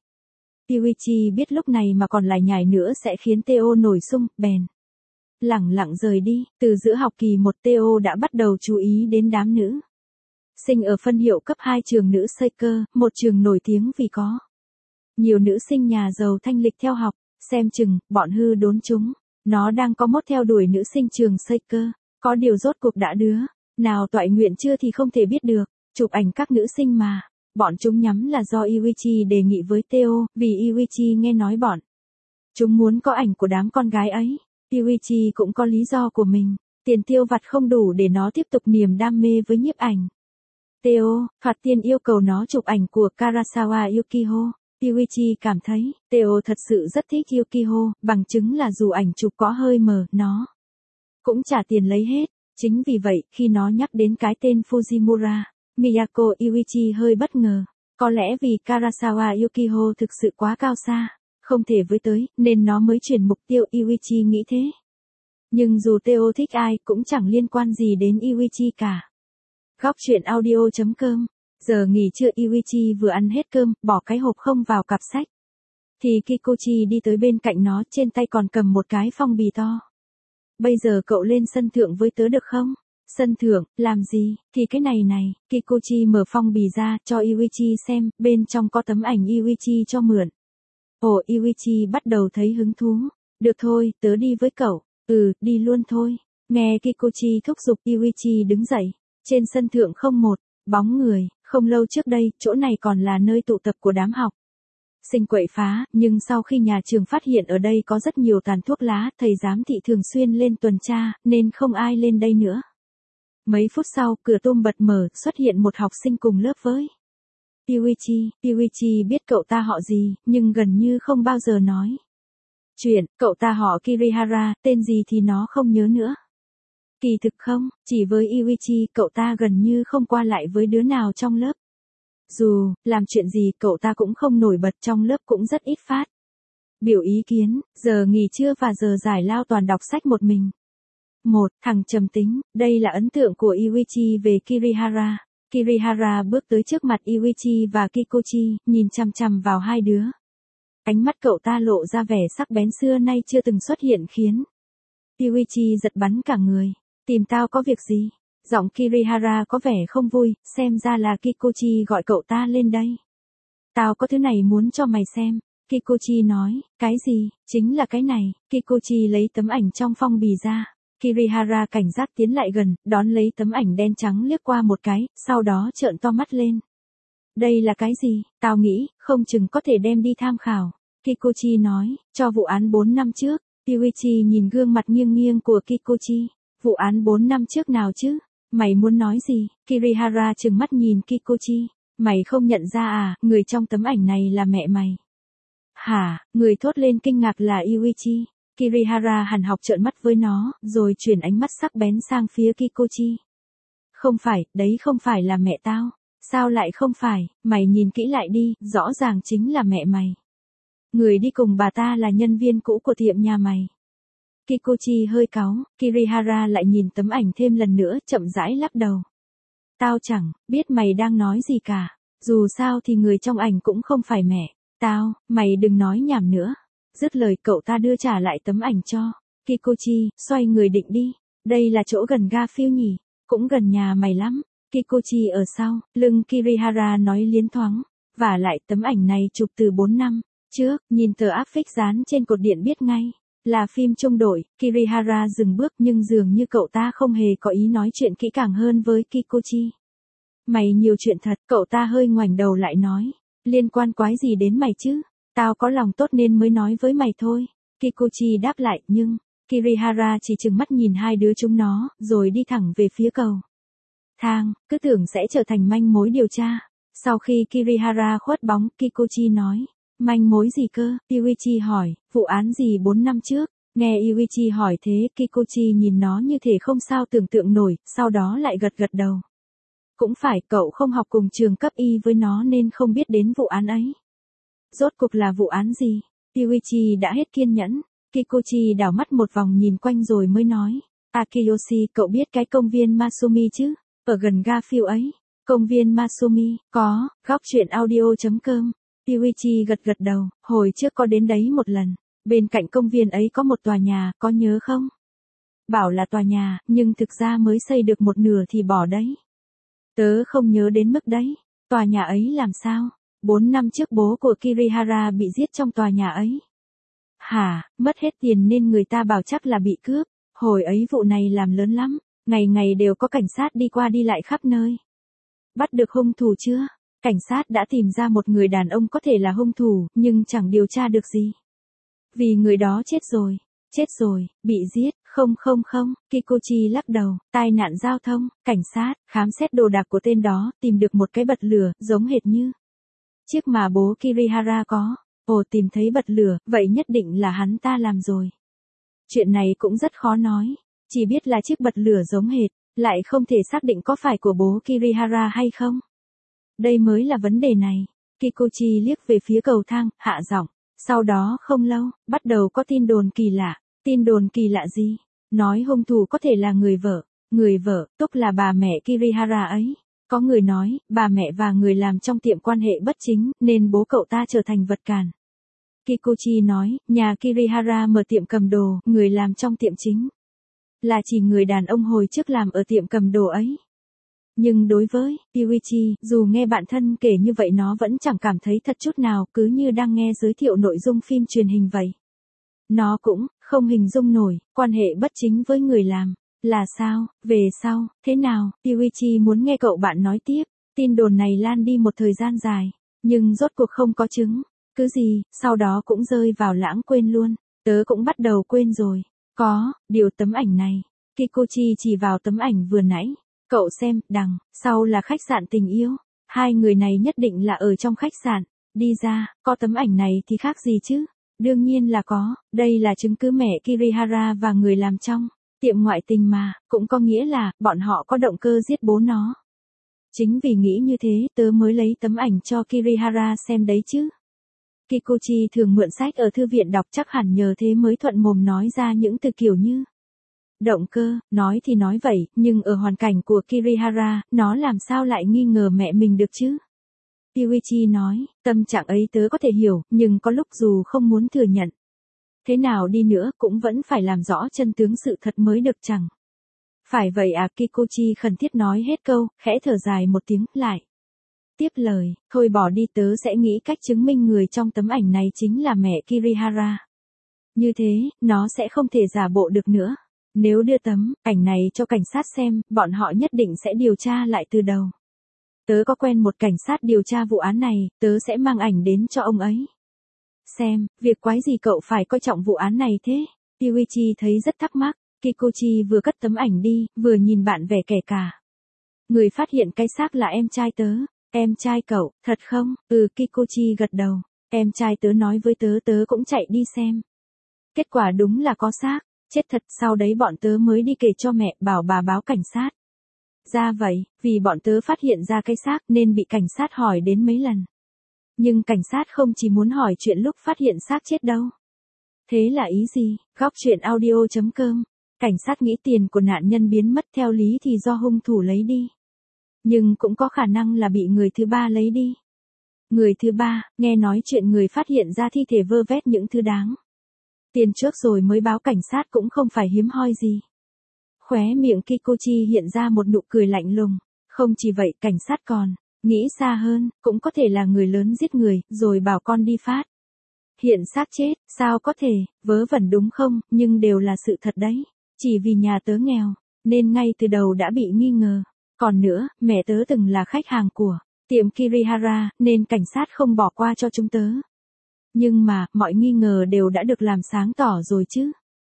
Iwichi biết lúc này mà còn lại nhảy nữa sẽ khiến Teo nổi sung, bèn lẳng lặng rời đi. Từ giữa học kỳ một, Teo đã bắt đầu chú ý đến đám nữ sinh ở phân hiệu cấp hai trường nữ Seiko, một trường nổi tiếng vì có nhiều nữ sinh nhà giàu thanh lịch theo học. Xem chừng, bọn hư đốn chúng. Nó đang có mốt theo đuổi nữ sinh trường Seiko. Có điều rốt cuộc đã đứa nào toại nguyện chưa thì không thể biết được. Chụp ảnh các nữ sinh mà. Bọn chúng nhắm là do Iwichi đề nghị với Teo, vì Iwichi nghe nói bọn chúng muốn có ảnh của đám con gái ấy. Iwichi cũng có lý do của mình. Tiền tiêu vặt không đủ để nó tiếp tục niềm đam mê với nhiếp ảnh. Teo, phạt tiền yêu cầu nó chụp ảnh của Karasawa Yukiho. Yuichi cảm thấy, Teo thật sự rất thích Yukiho, bằng chứng là dù ảnh chụp có hơi mờ, nó cũng trả tiền lấy hết. Chính vì vậy, khi nó nhắc đến cái tên Fujimura, Miyako Yuichi hơi bất ngờ. Có lẽ vì Karasawa Yukiho thực sự quá cao xa, không thể với tới, nên nó mới chuyển mục tiêu. Yuichi nghĩ thế. Nhưng dù Teo thích ai cũng chẳng liên quan gì đến Yuichi cả. Góc chuyện audio chấm com. Giờ nghỉ trưa Yuichi vừa ăn hết cơm, bỏ cái hộp không vào cặp sách. Thì Kikuchi đi tới bên cạnh nó, trên tay còn cầm một cái phong bì to. Bây giờ cậu lên sân thượng với tớ được không? Sân thượng, làm gì? Thì cái này này. Kikuchi mở phong bì ra, cho Yuichi xem, bên trong có tấm ảnh Yuichi cho mượn. Ồ, Yuichi bắt đầu thấy hứng thú. Được thôi, tớ đi với cậu. Ừ, đi luôn thôi. Nghe Kikuchi thúc giục, Yuichi đứng dậy. Trên sân thượng không một bóng người. Không lâu trước đây, chỗ này còn là nơi tụ tập của đám học sinh quậy phá, nhưng sau khi nhà trường phát hiện ở đây có rất nhiều tàn thuốc lá, thầy giám thị thường xuyên lên tuần tra, nên không ai lên đây nữa. Mấy phút sau, cửa tôm bật mở, xuất hiện một học sinh cùng lớp với Yuichi. Yuichi biết cậu ta họ gì, nhưng gần như không bao giờ nói chuyện. Cậu ta họ Kirihara, tên gì thì nó không nhớ nữa. Kỳ thực không, chỉ với Yuichi, cậu ta gần như không qua lại với đứa nào trong lớp. Dù làm chuyện gì, cậu ta cũng không nổi bật, trong lớp cũng rất ít phát biểu ý kiến. Giờ nghỉ trưa và giờ giải lao toàn đọc sách một mình. Một, thằng trầm tính. Đây là ấn tượng của Yuichi về Kirihara. Kirihara bước tới trước mặt Yuichi và Kikuchi, nhìn chằm chằm vào hai đứa. Ánh mắt cậu ta lộ ra vẻ sắc bén xưa nay chưa từng xuất hiện, khiến Yuichi giật bắn cả người. Tìm tao có việc gì? Giọng Kirihara có vẻ không vui, xem ra là Kikuchi gọi cậu ta lên đây. Tao có thứ này muốn cho mày xem. Kikuchi nói, cái gì? Chính là cái này. Kikuchi lấy tấm ảnh trong phong bì ra. Kirihara cảnh giác tiến lại gần, đón lấy tấm ảnh đen trắng liếc qua một cái, sau đó trợn to mắt lên. Đây là cái gì? Tao nghĩ, không chừng có thể đem đi tham khảo. Kikuchi nói, cho vụ án bốn năm trước. Yuichi nhìn gương mặt nghiêng nghiêng của Kikuchi. Vụ án bốn năm trước nào chứ? Mày muốn nói gì? Kirihara trừng mắt nhìn Kikuchi. Mày không nhận ra à, người trong tấm ảnh này là mẹ mày. Hả? Người thốt lên kinh ngạc là Yuichi. Kirihara hằn học trợn mắt với nó, rồi chuyển ánh mắt sắc bén sang phía Kikuchi. Không phải, đấy không phải là mẹ tao. Sao lại không phải? Mày nhìn kỹ lại đi, rõ ràng chính là mẹ mày. Người đi cùng bà ta là nhân viên cũ của tiệm nhà mày. Kikuchi hơi cáu, Kirihara lại nhìn tấm ảnh thêm lần nữa, chậm rãi lắc đầu. Tao chẳng biết mày đang nói gì cả. Dù sao thì người trong ảnh cũng không phải mẹ tao, mày đừng nói nhảm nữa. Dứt lời, cậu ta đưa trả lại tấm ảnh cho Kikuchi, xoay người định đi. Đây là chỗ gần ga phiêu nhỉ? Cũng gần nhà mày lắm. Kikuchi ở sau, lưng Kirihara nói liến thoáng. Vả lại tấm ảnh này chụp từ bốn năm trước, nhìn tờ áp phích dán trên cột điện biết ngay. Là phim trung đội. Kirihara dừng bước, nhưng dường như cậu ta không hề có ý nói chuyện kỹ càng hơn với Kikuchi. Mày nhiều chuyện thật. Cậu ta hơi ngoảnh đầu lại nói. Liên quan quái gì đến mày chứ? Tao có lòng tốt nên mới nói với mày thôi. Kikuchi đáp lại, nhưng Kirihara chỉ trừng mắt nhìn hai đứa chúng nó, rồi đi thẳng về phía cầu thang, cứ tưởng sẽ trở thành manh mối điều tra. Sau khi Kirihara khuất bóng, Kikuchi nói. Manh mối gì cơ? Yuichi hỏi, vụ án gì bốn năm trước? Nghe Yuichi hỏi thế, Kikuchi nhìn nó như thể không sao tưởng tượng nổi, sau đó lại gật gật đầu. Cũng phải, cậu không học cùng trường cấp y với nó nên không biết đến vụ án ấy. Rốt cuộc là vụ án gì? Yuichi đã hết kiên nhẫn. Kikuchi đảo mắt một vòng nhìn quanh rồi mới nói. Akiyoshi, cậu biết cái công viên Masumi chứ? Ở gần ga phiêu ấy. Công viên Masumi, có. Góc chuyện audio chấm com. Yuichi gật gật đầu, hồi trước có đến đấy một lần. Bên cạnh công viên ấy có một tòa nhà, có nhớ không? Bảo là tòa nhà, nhưng thực ra mới xây được một nửa thì bỏ đấy. Tớ không nhớ đến mức đấy. Tòa nhà ấy làm sao? Bốn năm trước bố của Kirihara bị giết trong tòa nhà ấy. Hả, mất hết tiền nên người ta bảo chắc là bị cướp. Hồi ấy vụ này làm lớn lắm, ngày ngày đều có cảnh sát đi qua đi lại khắp nơi. Bắt được hung thủ chưa? Cảnh sát đã tìm ra một người đàn ông có thể là hung thủ, nhưng chẳng điều tra được gì. Vì người đó chết rồi. Chết rồi, bị giết, không không không, Kikuchi lắc đầu, tai nạn giao thông, cảnh sát, khám xét đồ đạc của tên đó, tìm được một cái bật lửa, giống hệt như chiếc mà bố Kirihara có. Ồ, tìm thấy bật lửa, vậy nhất định là hắn ta làm rồi. Chuyện này cũng rất khó nói, chỉ biết là chiếc bật lửa giống hệt, lại không thể xác định có phải của bố Kirihara hay không. Đây mới là vấn đề này. Kikuchi liếc về phía cầu thang, hạ giọng. Sau đó không lâu, bắt đầu có tin đồn kỳ lạ. Tin đồn kỳ lạ gì? Nói hung thủ có thể là người vợ. Người vợ, tức là bà mẹ Kirihara ấy. Có người nói, bà mẹ và người làm trong tiệm quan hệ bất chính, nên bố cậu ta trở thành vật cản. Kikuchi nói, nhà Kirihara mở tiệm cầm đồ, người làm trong tiệm chính là chỉ người đàn ông hồi trước làm ở tiệm cầm đồ ấy. Nhưng đối với Yuichi, dù nghe bạn thân kể như vậy nó vẫn chẳng cảm thấy thật chút nào, cứ như đang nghe giới thiệu nội dung phim truyền hình vậy. Nó cũng không hình dung nổi, quan hệ bất chính với người làm. Là sao, về sau, thế nào, Yuichi muốn nghe cậu bạn nói tiếp. Tin đồn này lan đi một thời gian dài, nhưng rốt cuộc không có chứng cứ gì, sau đó cũng rơi vào lãng quên luôn. Tớ cũng bắt đầu quên rồi. Có, điều tấm ảnh này. Kikuchi chỉ vào tấm ảnh vừa nãy. Cậu xem, đằng sau là khách sạn tình yêu. Hai người này nhất định là ở trong khách sạn. Đi ra, có tấm ảnh này thì khác gì chứ? Đương nhiên là có, đây là chứng cứ mẹ Kirihara và người làm trong tiệm ngoại tình mà, cũng có nghĩa là bọn họ có động cơ giết bố nó. Chính vì nghĩ như thế tớ mới lấy tấm ảnh cho Kirihara xem đấy chứ. Kikuchi thường mượn sách ở thư viện đọc, chắc hẳn nhờ thế mới thuận mồm nói ra những từ kiểu như động cơ. Nói thì nói vậy, nhưng ở hoàn cảnh của Kirihara, nó làm sao lại nghi ngờ mẹ mình được chứ? Yuichi nói, tâm trạng ấy tớ có thể hiểu, nhưng có lúc dù không muốn thừa nhận. Thế nào đi nữa cũng vẫn phải làm rõ chân tướng sự thật mới được chẳng. Phải vậy à, Kikuchi khẩn thiết nói hết câu, khẽ thở dài một tiếng, lại tiếp lời, thôi bỏ đi, tớ sẽ nghĩ cách chứng minh người trong tấm ảnh này chính là mẹ Kirihara. Như thế, nó sẽ không thể giả bộ được nữa. Nếu đưa tấm ảnh này cho cảnh sát xem, bọn họ nhất định sẽ điều tra lại từ đầu. Tớ có quen một cảnh sát điều tra vụ án này, tớ sẽ mang ảnh đến cho ông ấy. Xem, việc quái gì cậu phải coi trọng vụ án này thế? Yuichi thấy rất thắc mắc. Kikuchi vừa cất tấm ảnh đi, vừa nhìn bạn vẻ kẻ cả. Người phát hiện cái xác là em trai tớ. Em trai cậu, thật không? Ừ, Kikuchi gật đầu. Em trai tớ nói với tớ, tớ cũng chạy đi xem. Kết quả đúng là có xác. Chết thật, sau đấy bọn tớ mới đi kể cho mẹ, bảo bà báo cảnh sát. Ra vậy, vì bọn tớ phát hiện ra cái xác nên bị cảnh sát hỏi đến mấy lần. Nhưng cảnh sát không chỉ muốn hỏi chuyện lúc phát hiện xác chết đâu. Thế là ý gì? Góc truyện audio chấm com. Cảnh sát nghĩ tiền của nạn nhân biến mất theo lý thì do hung thủ lấy đi. Nhưng cũng có khả năng là bị người thứ ba lấy đi. Người thứ ba, nghe nói chuyện người phát hiện ra thi thể vơ vét những thứ đáng tiền trước rồi mới báo cảnh sát cũng không phải hiếm hoi gì. Khóe miệng Kikuchi hiện ra một nụ cười lạnh lùng. Không chỉ vậy, cảnh sát còn nghĩ xa hơn, cũng có thể là người lớn giết người, rồi bảo con đi phát hiện xác chết, sao có thể, vớ vẩn đúng không, nhưng đều là sự thật đấy. Chỉ vì nhà tớ nghèo, nên ngay từ đầu đã bị nghi ngờ. Còn nữa, mẹ tớ từng là khách hàng của tiệm Kirihara, nên cảnh sát không bỏ qua cho chúng tớ. Nhưng mà, mọi nghi ngờ đều đã được làm sáng tỏ rồi chứ.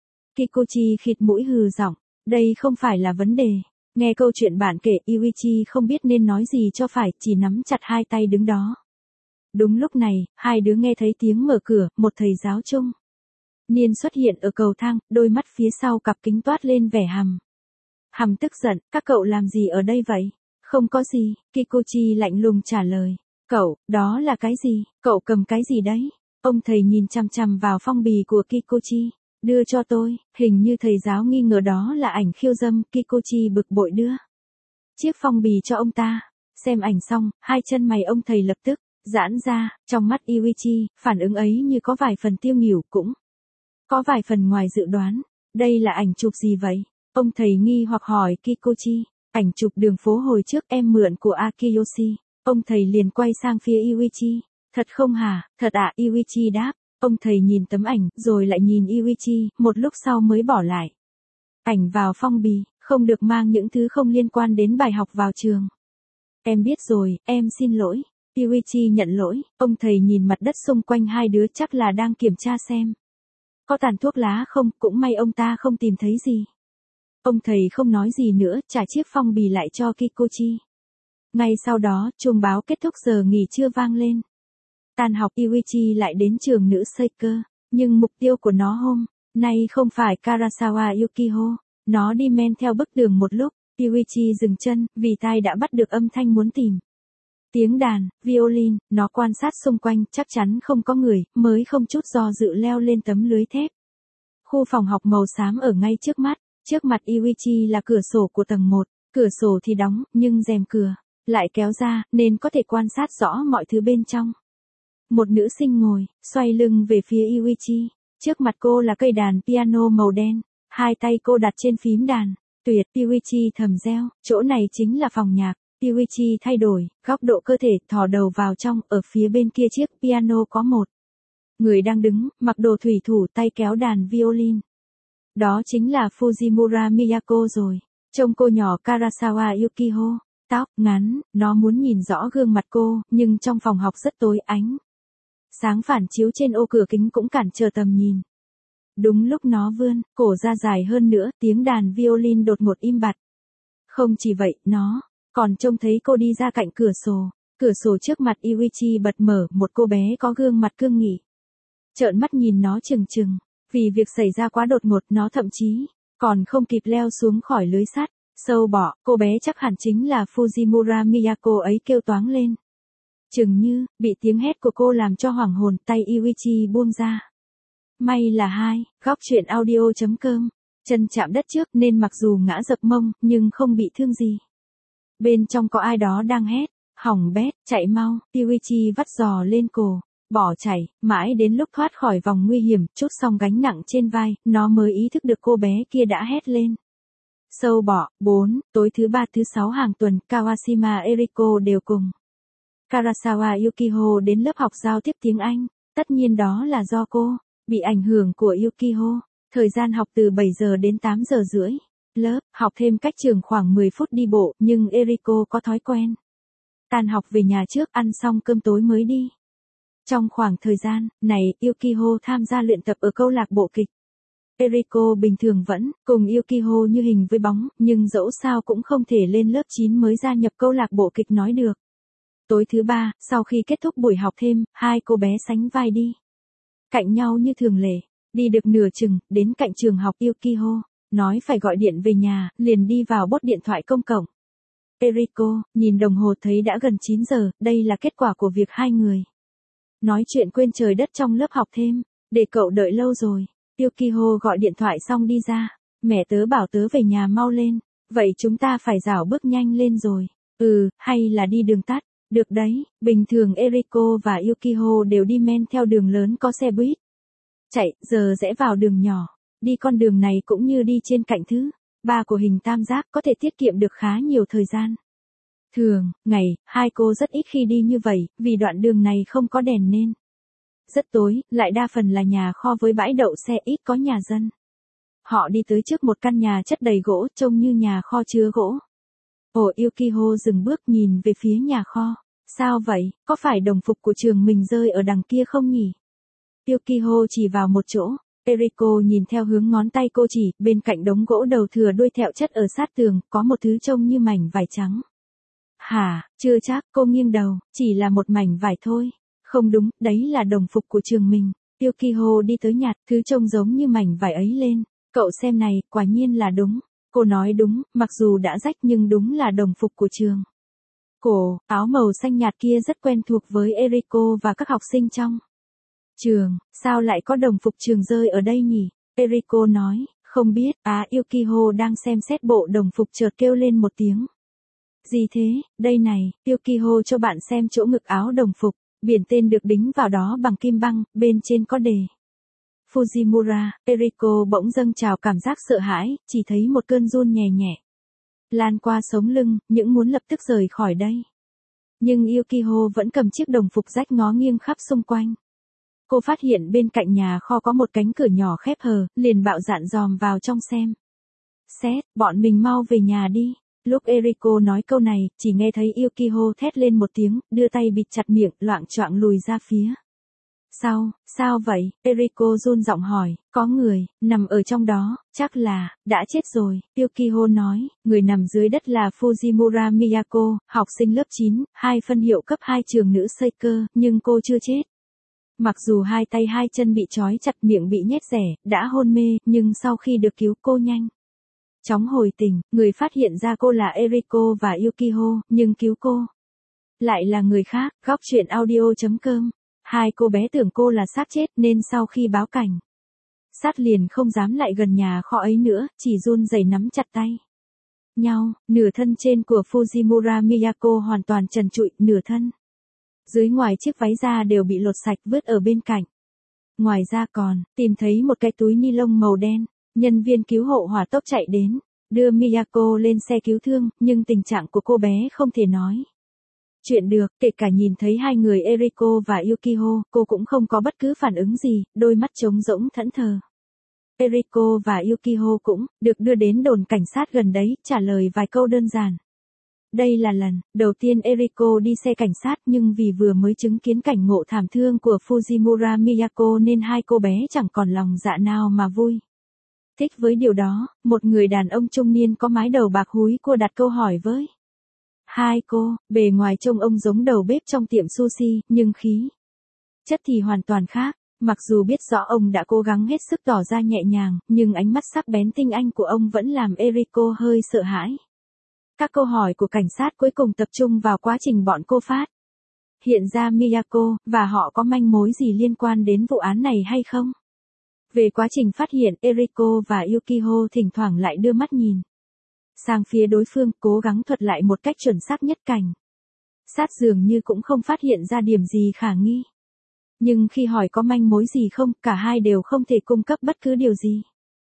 Kikuchi khịt mũi hừ giọng, đây không phải là vấn đề. Nghe câu chuyện bạn kể, Yuichi không biết nên nói gì cho phải, chỉ nắm chặt hai tay đứng đó. Đúng lúc này, hai đứa nghe thấy tiếng mở cửa, một thầy giáo trung niên xuất hiện ở cầu thang, đôi mắt phía sau cặp kính toát lên vẻ hầm hầm tức giận. Các cậu làm gì ở đây vậy? Không có gì, Kikuchi lạnh lùng trả lời. Cậu, đó là cái gì? Cậu cầm cái gì đấy? Ông thầy nhìn chằm chằm vào phong bì của Kikuchi. Đưa cho tôi, hình như thầy giáo nghi ngờ đó là ảnh khiêu dâm. Kikuchi bực bội đưa chiếc phong bì cho ông ta. Xem ảnh xong, hai chân mày ông thầy lập tức giãn ra. Trong mắt Yuichi, phản ứng ấy như có vài phần tiêu nghỉu, cũng có vài phần ngoài dự đoán. Đây là ảnh chụp gì vậy? Ông thầy nghi hoặc hỏi Kikuchi. Ảnh chụp đường phố hồi trước em mượn của Akiyoshi. Ông thầy liền quay sang phía Yuichi. Thật không hả? Thật ạ, à? Yuichi đáp. Ông thầy nhìn tấm ảnh, rồi lại nhìn Yuichi, một lúc sau mới bỏ lại ảnh vào phong bì. Không được mang những thứ không liên quan đến bài học vào trường. Em biết rồi, em xin lỗi. Yuichi nhận lỗi. Ông thầy nhìn mặt đất xung quanh hai đứa, chắc là đang kiểm tra xem Có tàn thuốc lá không, cũng may ông ta không tìm thấy gì. Ông thầy không nói gì nữa, trả chiếc phong bì lại cho Kikuchi. Ngay sau đó, chuông báo kết thúc giờ nghỉ trưa vang lên. Tan học Yuichi lại đến trường nữ Seiko, nhưng mục tiêu của nó hôm nay không phải Karasawa Yukiho. Nó đi men theo bức tường một lúc, Yuichi dừng chân, vì tai đã bắt được âm thanh muốn tìm. Tiếng đàn, violin, nó quan sát xung quanh, chắc chắn không có người, mới không chút do dự leo lên tấm lưới thép. Khu phòng học màu xám ở ngay trước mắt, trước mặt Yuichi là cửa sổ của tầng một, cửa sổ thì đóng, nhưng rèm cửa lại kéo ra, nên có thể quan sát rõ mọi thứ bên trong. Một nữ sinh ngồi, xoay lưng về phía Yuichi, trước mặt cô là cây đàn piano màu đen, hai tay cô đặt trên phím đàn. Tuyệt, Yuichi thầm reo, chỗ này chính là phòng nhạc. Yuichi thay đổi, góc độ cơ thể, thò đầu vào trong, ở phía bên kia chiếc piano có một người đang đứng, mặc đồ thủy thủ, tay kéo đàn violin. Đó chính là Fujimura Miyako rồi. Trông cô nhỏ Karasawa Yukiho, tóc ngắn, nó muốn nhìn rõ gương mặt cô, nhưng trong phòng học rất tối, ánh sáng phản chiếu trên ô cửa kính cũng cản trở tầm nhìn. Đúng lúc nó vươn cổ ra dài hơn nữa, tiếng đàn violin đột ngột im bặt. Không chỉ vậy, nó còn trông thấy cô đi ra cạnh cửa sổ. Cửa sổ trước mặt Yuichi bật mở, một cô bé có gương mặt cương nghị. Trợn mắt nhìn nó trừng trừng. Vì việc xảy ra quá đột ngột, nó thậm chí còn không kịp leo xuống khỏi lưới sắt. Sâu bọ, cô bé chắc hẳn chính là Fujimura Miyako ấy, kêu toáng lên. Chừng như bị tiếng hét của cô làm cho hoảng hồn, tay Yuichi buông ra. May là hai, góc truyện audio chấm com. Chân chạm đất trước nên mặc dù ngã dập mông, nhưng không bị thương gì. Bên trong có ai đó đang hét, hỏng bét, chạy mau, Yuichi vắt giò lên cổ, bỏ chạy, mãi đến lúc thoát khỏi vòng nguy hiểm, trút xong gánh nặng trên vai, nó mới ý thức được cô bé kia đã hét lên. Sâu bọ, bốn, tối thứ ba thứ sáu hàng tuần, Kawashima Eriko đều cùng Karasawa Yukiho đến lớp học giao tiếp tiếng Anh, tất nhiên đó là do cô bị ảnh hưởng của Yukiho. Thời gian học từ bảy giờ đến tám giờ rưỡi. Lớp học thêm cách trường khoảng mười phút đi bộ, nhưng Eriko có thói quen tan học về nhà trước, ăn xong cơm tối mới đi. Trong khoảng thời gian này, Yukiho tham gia luyện tập ở câu lạc bộ kịch. Eriko bình thường vẫn cùng Yukiho như hình với bóng, nhưng dẫu sao cũng không thể lên lớp chín mới gia nhập câu lạc bộ kịch nói được. Tối thứ ba, sau khi kết thúc buổi học thêm, hai cô bé sánh vai đi cạnh nhau như thường lệ. Đi được nửa chừng, đến cạnh trường học, Yukiho nói phải gọi điện về nhà, liền đi vào bốt điện thoại công cộng. Eriko nhìn đồng hồ thấy đã gần chín giờ, đây là kết quả của việc hai người nói chuyện quên trời đất trong lớp học thêm. Để cậu đợi lâu rồi. Yukiho gọi điện thoại xong đi ra. Mẹ tớ bảo tớ về nhà mau lên. Vậy chúng ta phải rảo bước nhanh lên rồi. Ừ, hay là đi đường tắt. Được đấy, bình thường Eriko và Yukiho đều đi men theo đường lớn có xe buýt chạy, giờ rẽ vào đường nhỏ. Đi con đường này cũng như đi trên cạnh thứ ba của hình tam giác, có thể tiết kiệm được khá nhiều thời gian. Thường, ngày, hai cô rất ít khi đi như vậy, vì đoạn đường này không có đèn nên rất tối, lại đa phần là nhà kho với bãi đậu xe, ít có nhà dân. Họ đi tới trước một căn nhà chất đầy gỗ, trông như nhà kho chứa gỗ. Ồ, Yukiho dừng bước nhìn về phía nhà kho. Sao vậy, có phải đồng phục của trường mình rơi ở đằng kia không nhỉ? Yukiho chỉ vào một chỗ. Eriko nhìn theo hướng ngón tay cô chỉ, bên cạnh đống gỗ đầu thừa đuôi thẹo chất ở sát tường, có một thứ trông như mảnh vải trắng. Hả, chưa chắc, cô nghiêng đầu, chỉ là một mảnh vải thôi. Không đúng, đấy là đồng phục của trường mình. Yukiho đi tới nhặt thứ trông giống như mảnh vải ấy lên. Cậu xem này, quả nhiên là đúng. Cô nói đúng, mặc dù đã rách nhưng đúng là đồng phục của trường. Cổ, áo màu xanh nhạt kia rất quen thuộc với Eriko và các học sinh trong trường. Sao lại có đồng phục trường rơi ở đây nhỉ? Eriko nói, không biết. À, Yukiho đang xem xét bộ đồng phục chợt kêu lên một tiếng. Gì thế, đây này, Yukiho cho bạn xem chỗ ngực áo đồng phục. Biển tên được đính vào đó bằng kim băng, bên trên có đề Fujimura. Eriko bỗng dâng trào cảm giác sợ hãi, chỉ thấy một cơn run nhẹ nhẹ lan qua sống lưng, những muốn lập tức rời khỏi đây. Nhưng Yukiho vẫn cầm chiếc đồng phục rách ngó nghiêng khắp xung quanh. Cô phát hiện bên cạnh nhà kho có một cánh cửa nhỏ khép hờ, liền bạo dạn dòm vào trong xem. Xét, bọn mình mau về nhà đi. Lúc Eriko nói câu này, chỉ nghe thấy Yukiho thét lên một tiếng, đưa tay bịt chặt miệng, loạng choạng lùi ra phía Sao, sao vậy? Eriko run giọng hỏi, có người, nằm ở trong đó, chắc là, đã chết rồi, Yukiho nói, người nằm dưới đất là Fujimura Miyako, học sinh lớp chín, hai phân hiệu cấp hai trường nữ Seiko, nhưng cô chưa chết. Mặc dù hai tay hai chân bị trói chặt miệng bị nhét rẻ, đã hôn mê, nhưng sau khi được cứu cô nhanh chóng hồi tỉnh, người phát hiện ra cô là Eriko và Yukiho, nhưng cứu cô lại là người khác. Góc truyện audio.com. Hai cô bé tưởng cô là xác chết nên sau khi báo cảnh, sát liền không dám lại gần nhà kho ấy nữa, chỉ run rẩy nắm chặt tay nhau. Nửa thân trên của Fujimura Miyako hoàn toàn trần trụi, nửa thân dưới ngoài chiếc váy da đều bị lột sạch vứt ở bên cạnh. Ngoài ra còn tìm thấy một cái túi ni lông màu đen. Nhân viên cứu hộ hỏa tốc chạy đến, đưa Miyako lên xe cứu thương, nhưng tình trạng của cô bé không thể nói chuyện được, kể cả nhìn thấy hai người Eriko và Yukiho, cô cũng không có bất cứ phản ứng gì, đôi mắt trống rỗng thẫn thờ. Eriko và Yukiho cũng được đưa đến đồn cảnh sát gần đấy, trả lời vài câu đơn giản. Đây là lần đầu tiên Eriko đi xe cảnh sát, nhưng vì vừa mới chứng kiến cảnh ngộ thảm thương của Fujimura Miyako nên hai cô bé chẳng còn lòng dạ nào mà vui thích với điều đó. Một người đàn ông trung niên có mái đầu bạc húi cô đặt câu hỏi với hai cô, bề ngoài trông ông giống đầu bếp trong tiệm sushi, nhưng khí chất thì hoàn toàn khác. Mặc dù biết rõ ông đã cố gắng hết sức tỏ ra nhẹ nhàng, nhưng ánh mắt sắc bén tinh anh của ông vẫn làm Eriko hơi sợ hãi. Các câu hỏi của cảnh sát cuối cùng tập trung vào quá trình bọn cô phát hiện ra Miyako, và họ có manh mối gì liên quan đến vụ án này hay không. Về quá trình phát hiện, Eriko và Yukiho thỉnh thoảng lại đưa mắt nhìn sang phía đối phương, cố gắng thuật lại một cách chuẩn xác nhất cảnh sát dường như cũng không phát hiện ra điểm gì khả nghi. Nhưng khi hỏi có manh mối gì không, cả hai đều không thể cung cấp bất cứ điều gì.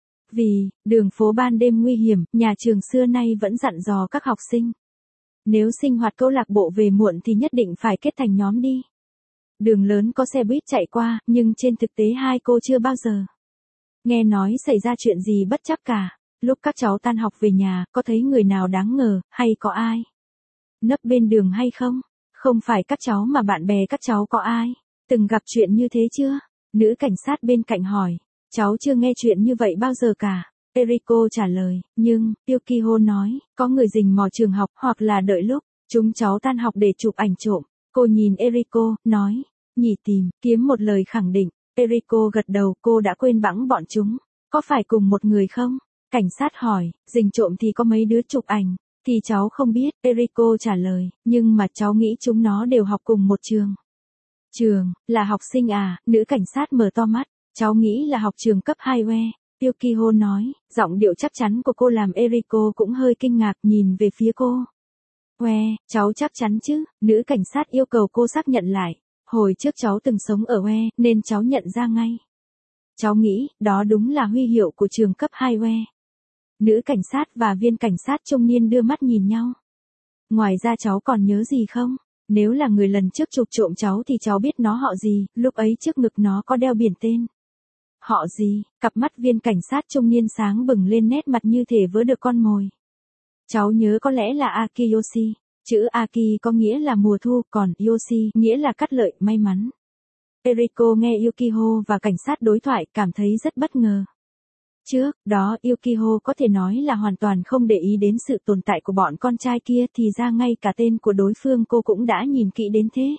Vì, đường phố ban đêm nguy hiểm, nhà trường xưa nay vẫn dặn dò các học sinh. Nếu sinh hoạt câu lạc bộ về muộn thì nhất định phải kết thành nhóm đi. Đường lớn có xe buýt chạy qua, nhưng trên thực tế hai cô chưa bao giờ nghe nói xảy ra chuyện gì bất trắc cả. Lúc các cháu tan học về nhà, có thấy người nào đáng ngờ, hay có ai nấp bên đường hay không? Không phải các cháu mà bạn bè các cháu có ai từng gặp chuyện như thế chưa? Nữ cảnh sát bên cạnh hỏi. Cháu chưa nghe chuyện như vậy bao giờ cả. Eriko trả lời, nhưng, Yukiho nói, có người rình mò trường học, hoặc là đợi lúc chúng cháu tan học để chụp ảnh trộm. Cô nhìn Eriko, nói, nhỉ tìm, kiếm một lời khẳng định. Eriko gật đầu, cô đã quên bẵng bọn chúng. Có phải cùng một người không? Cảnh sát hỏi, rình trộm thì có mấy đứa chụp ảnh, thì cháu không biết. Eriko trả lời, nhưng mà cháu nghĩ chúng nó đều học cùng một trường. Trường, là học sinh à? Nữ cảnh sát mở to mắt. Cháu nghĩ là học trường cấp hai we. Yukiho nói, giọng điệu chắc chắn của cô làm Eriko cũng hơi kinh ngạc, nhìn về phía cô. We, cháu chắc chắn chứ? Nữ cảnh sát yêu cầu cô xác nhận lại. Hồi trước cháu từng sống ở we, nên cháu nhận ra ngay. Cháu nghĩ, đó đúng là huy hiệu của trường cấp hai we. Nữ cảnh sát và viên cảnh sát trung niên đưa mắt nhìn nhau. Ngoài ra cháu còn nhớ gì không? Nếu là người lần trước chụp trộm cháu thì cháu biết nó họ gì, lúc ấy trước ngực nó có đeo biển tên. Họ gì? Cặp mắt viên cảnh sát trung niên sáng bừng lên, nét mặt như thể vớ được con mồi. Cháu nhớ có lẽ là Akiyoshi. Chữ Aki có nghĩa là mùa thu, còn Yoshi nghĩa là cắt lợi, may mắn. Eriko nghe Yukiho và cảnh sát đối thoại, cảm thấy rất bất ngờ. Trước đó Yukiho có thể nói là hoàn toàn không để ý đến sự tồn tại của bọn con trai kia, thì ra ngay cả tên của đối phương cô cũng đã nhìn kỹ đến thế.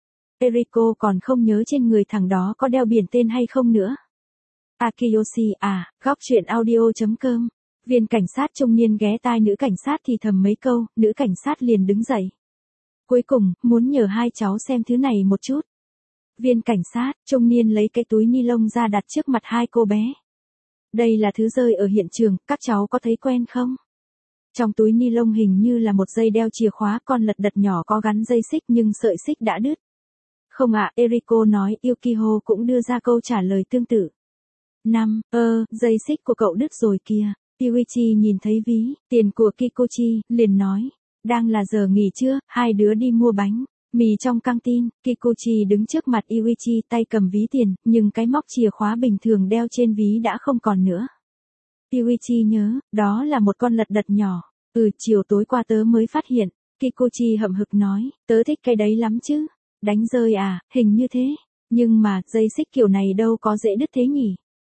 Eriko còn không nhớ trên người thằng đó có đeo biển tên hay không nữa. Akiyoshi à, góc truyện audio.com. Viên cảnh sát trung niên ghé tai nữ cảnh sát thì thầm mấy câu, nữ cảnh sát liền đứng dậy. Cuối cùng, muốn nhờ hai cháu xem thứ này một chút. Viên cảnh sát trung niên lấy cái túi ni lông ra đặt trước mặt hai cô bé. Đây là thứ rơi ở hiện trường, các cháu có thấy quen không? Trong túi ni lông hình như là một dây đeo chìa khóa con lật đật nhỏ có gắn dây xích, nhưng sợi xích đã đứt. Không ạ, Eriko nói. Yukiho cũng đưa ra câu trả lời tương tự. Năm, ơ, dây xích của cậu đứt rồi kìa. Yuichi nhìn thấy ví tiền của Kikuchi, liền nói. Đang là giờ nghỉ trưa, hai đứa đi mua bánh mì trong căng tin. Kikuchi đứng trước mặt Yuichi, tay cầm ví tiền, nhưng cái móc chìa khóa bình thường đeo trên ví đã không còn nữa. Yuichi nhớ, đó là một con lật đật nhỏ. Ừ, chiều tối qua tớ mới phát hiện. Kikuchi hậm hực nói, tớ thích cái đấy lắm chứ. Đánh rơi à, hình như thế. Nhưng mà, dây xích kiểu này đâu có dễ đứt thế nhỉ?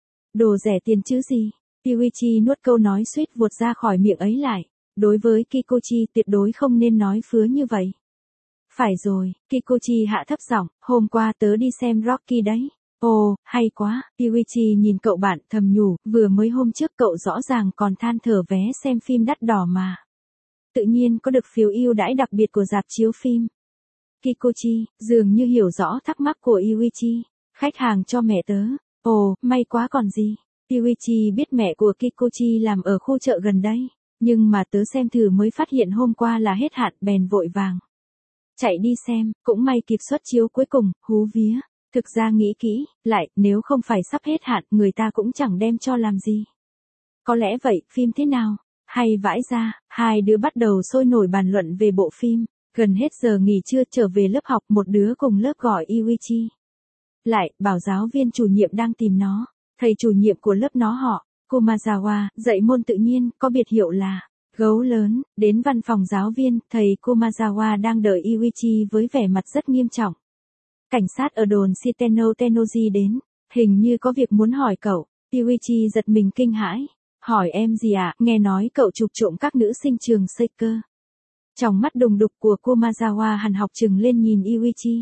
Đồ rẻ tiền chứ gì? Yuichi nuốt câu nói suýt vụt ra khỏi miệng ấy lại. Đối với Kikochi tuyệt đối không nên nói phứa như vậy. Phải rồi, Kikochi hạ thấp giọng, hôm qua tớ đi xem Rocky đấy. Ồ, hay quá, Yuichi nhìn cậu bạn thầm nhủ, vừa mới hôm trước cậu rõ ràng còn than thở vé xem phim đắt đỏ mà. Tự nhiên có được phiếu ưu đãi đặc biệt của rạp chiếu phim. Kikochi, dường như hiểu rõ thắc mắc của Yuichi. Khách hàng cho mẹ tớ. Ồ, may quá còn gì. Yuichi biết mẹ của Kikochi làm ở khu chợ gần đây. Nhưng mà tớ xem thử mới phát hiện hôm qua là hết hạn bèn vội vàng. Chạy đi xem, cũng may kịp suất chiếu cuối cùng, hú vía. Thực ra nghĩ kỹ, lại, nếu không phải sắp hết hạn, người ta cũng chẳng đem cho làm gì. Có lẽ vậy, phim thế nào? Hay vãi ra, hai đứa bắt đầu sôi nổi bàn luận về bộ phim. Gần hết giờ nghỉ trưa trở về lớp học, một đứa cùng lớp gọi Yuichi. Lại, bảo giáo viên chủ nhiệm đang tìm nó. Thầy chủ nhiệm của lớp nó họ, Kumazawa, dạy môn tự nhiên, có biệt hiệu là gấu lớn. Đến văn phòng giáo viên, thầy Kumazawa đang đợi Yuichi với vẻ mặt rất nghiêm trọng. Cảnh sát ở đồn Shiteno Tennoji đến, hình như có việc muốn hỏi cậu. Yuichi giật mình kinh hãi. Hỏi em gì ạ? À? Nghe nói cậu chụp trộm các nữ sinh trường Seika. Trong mắt đùng đục của Kumazawa hằn học trừng lên nhìn Yuichi.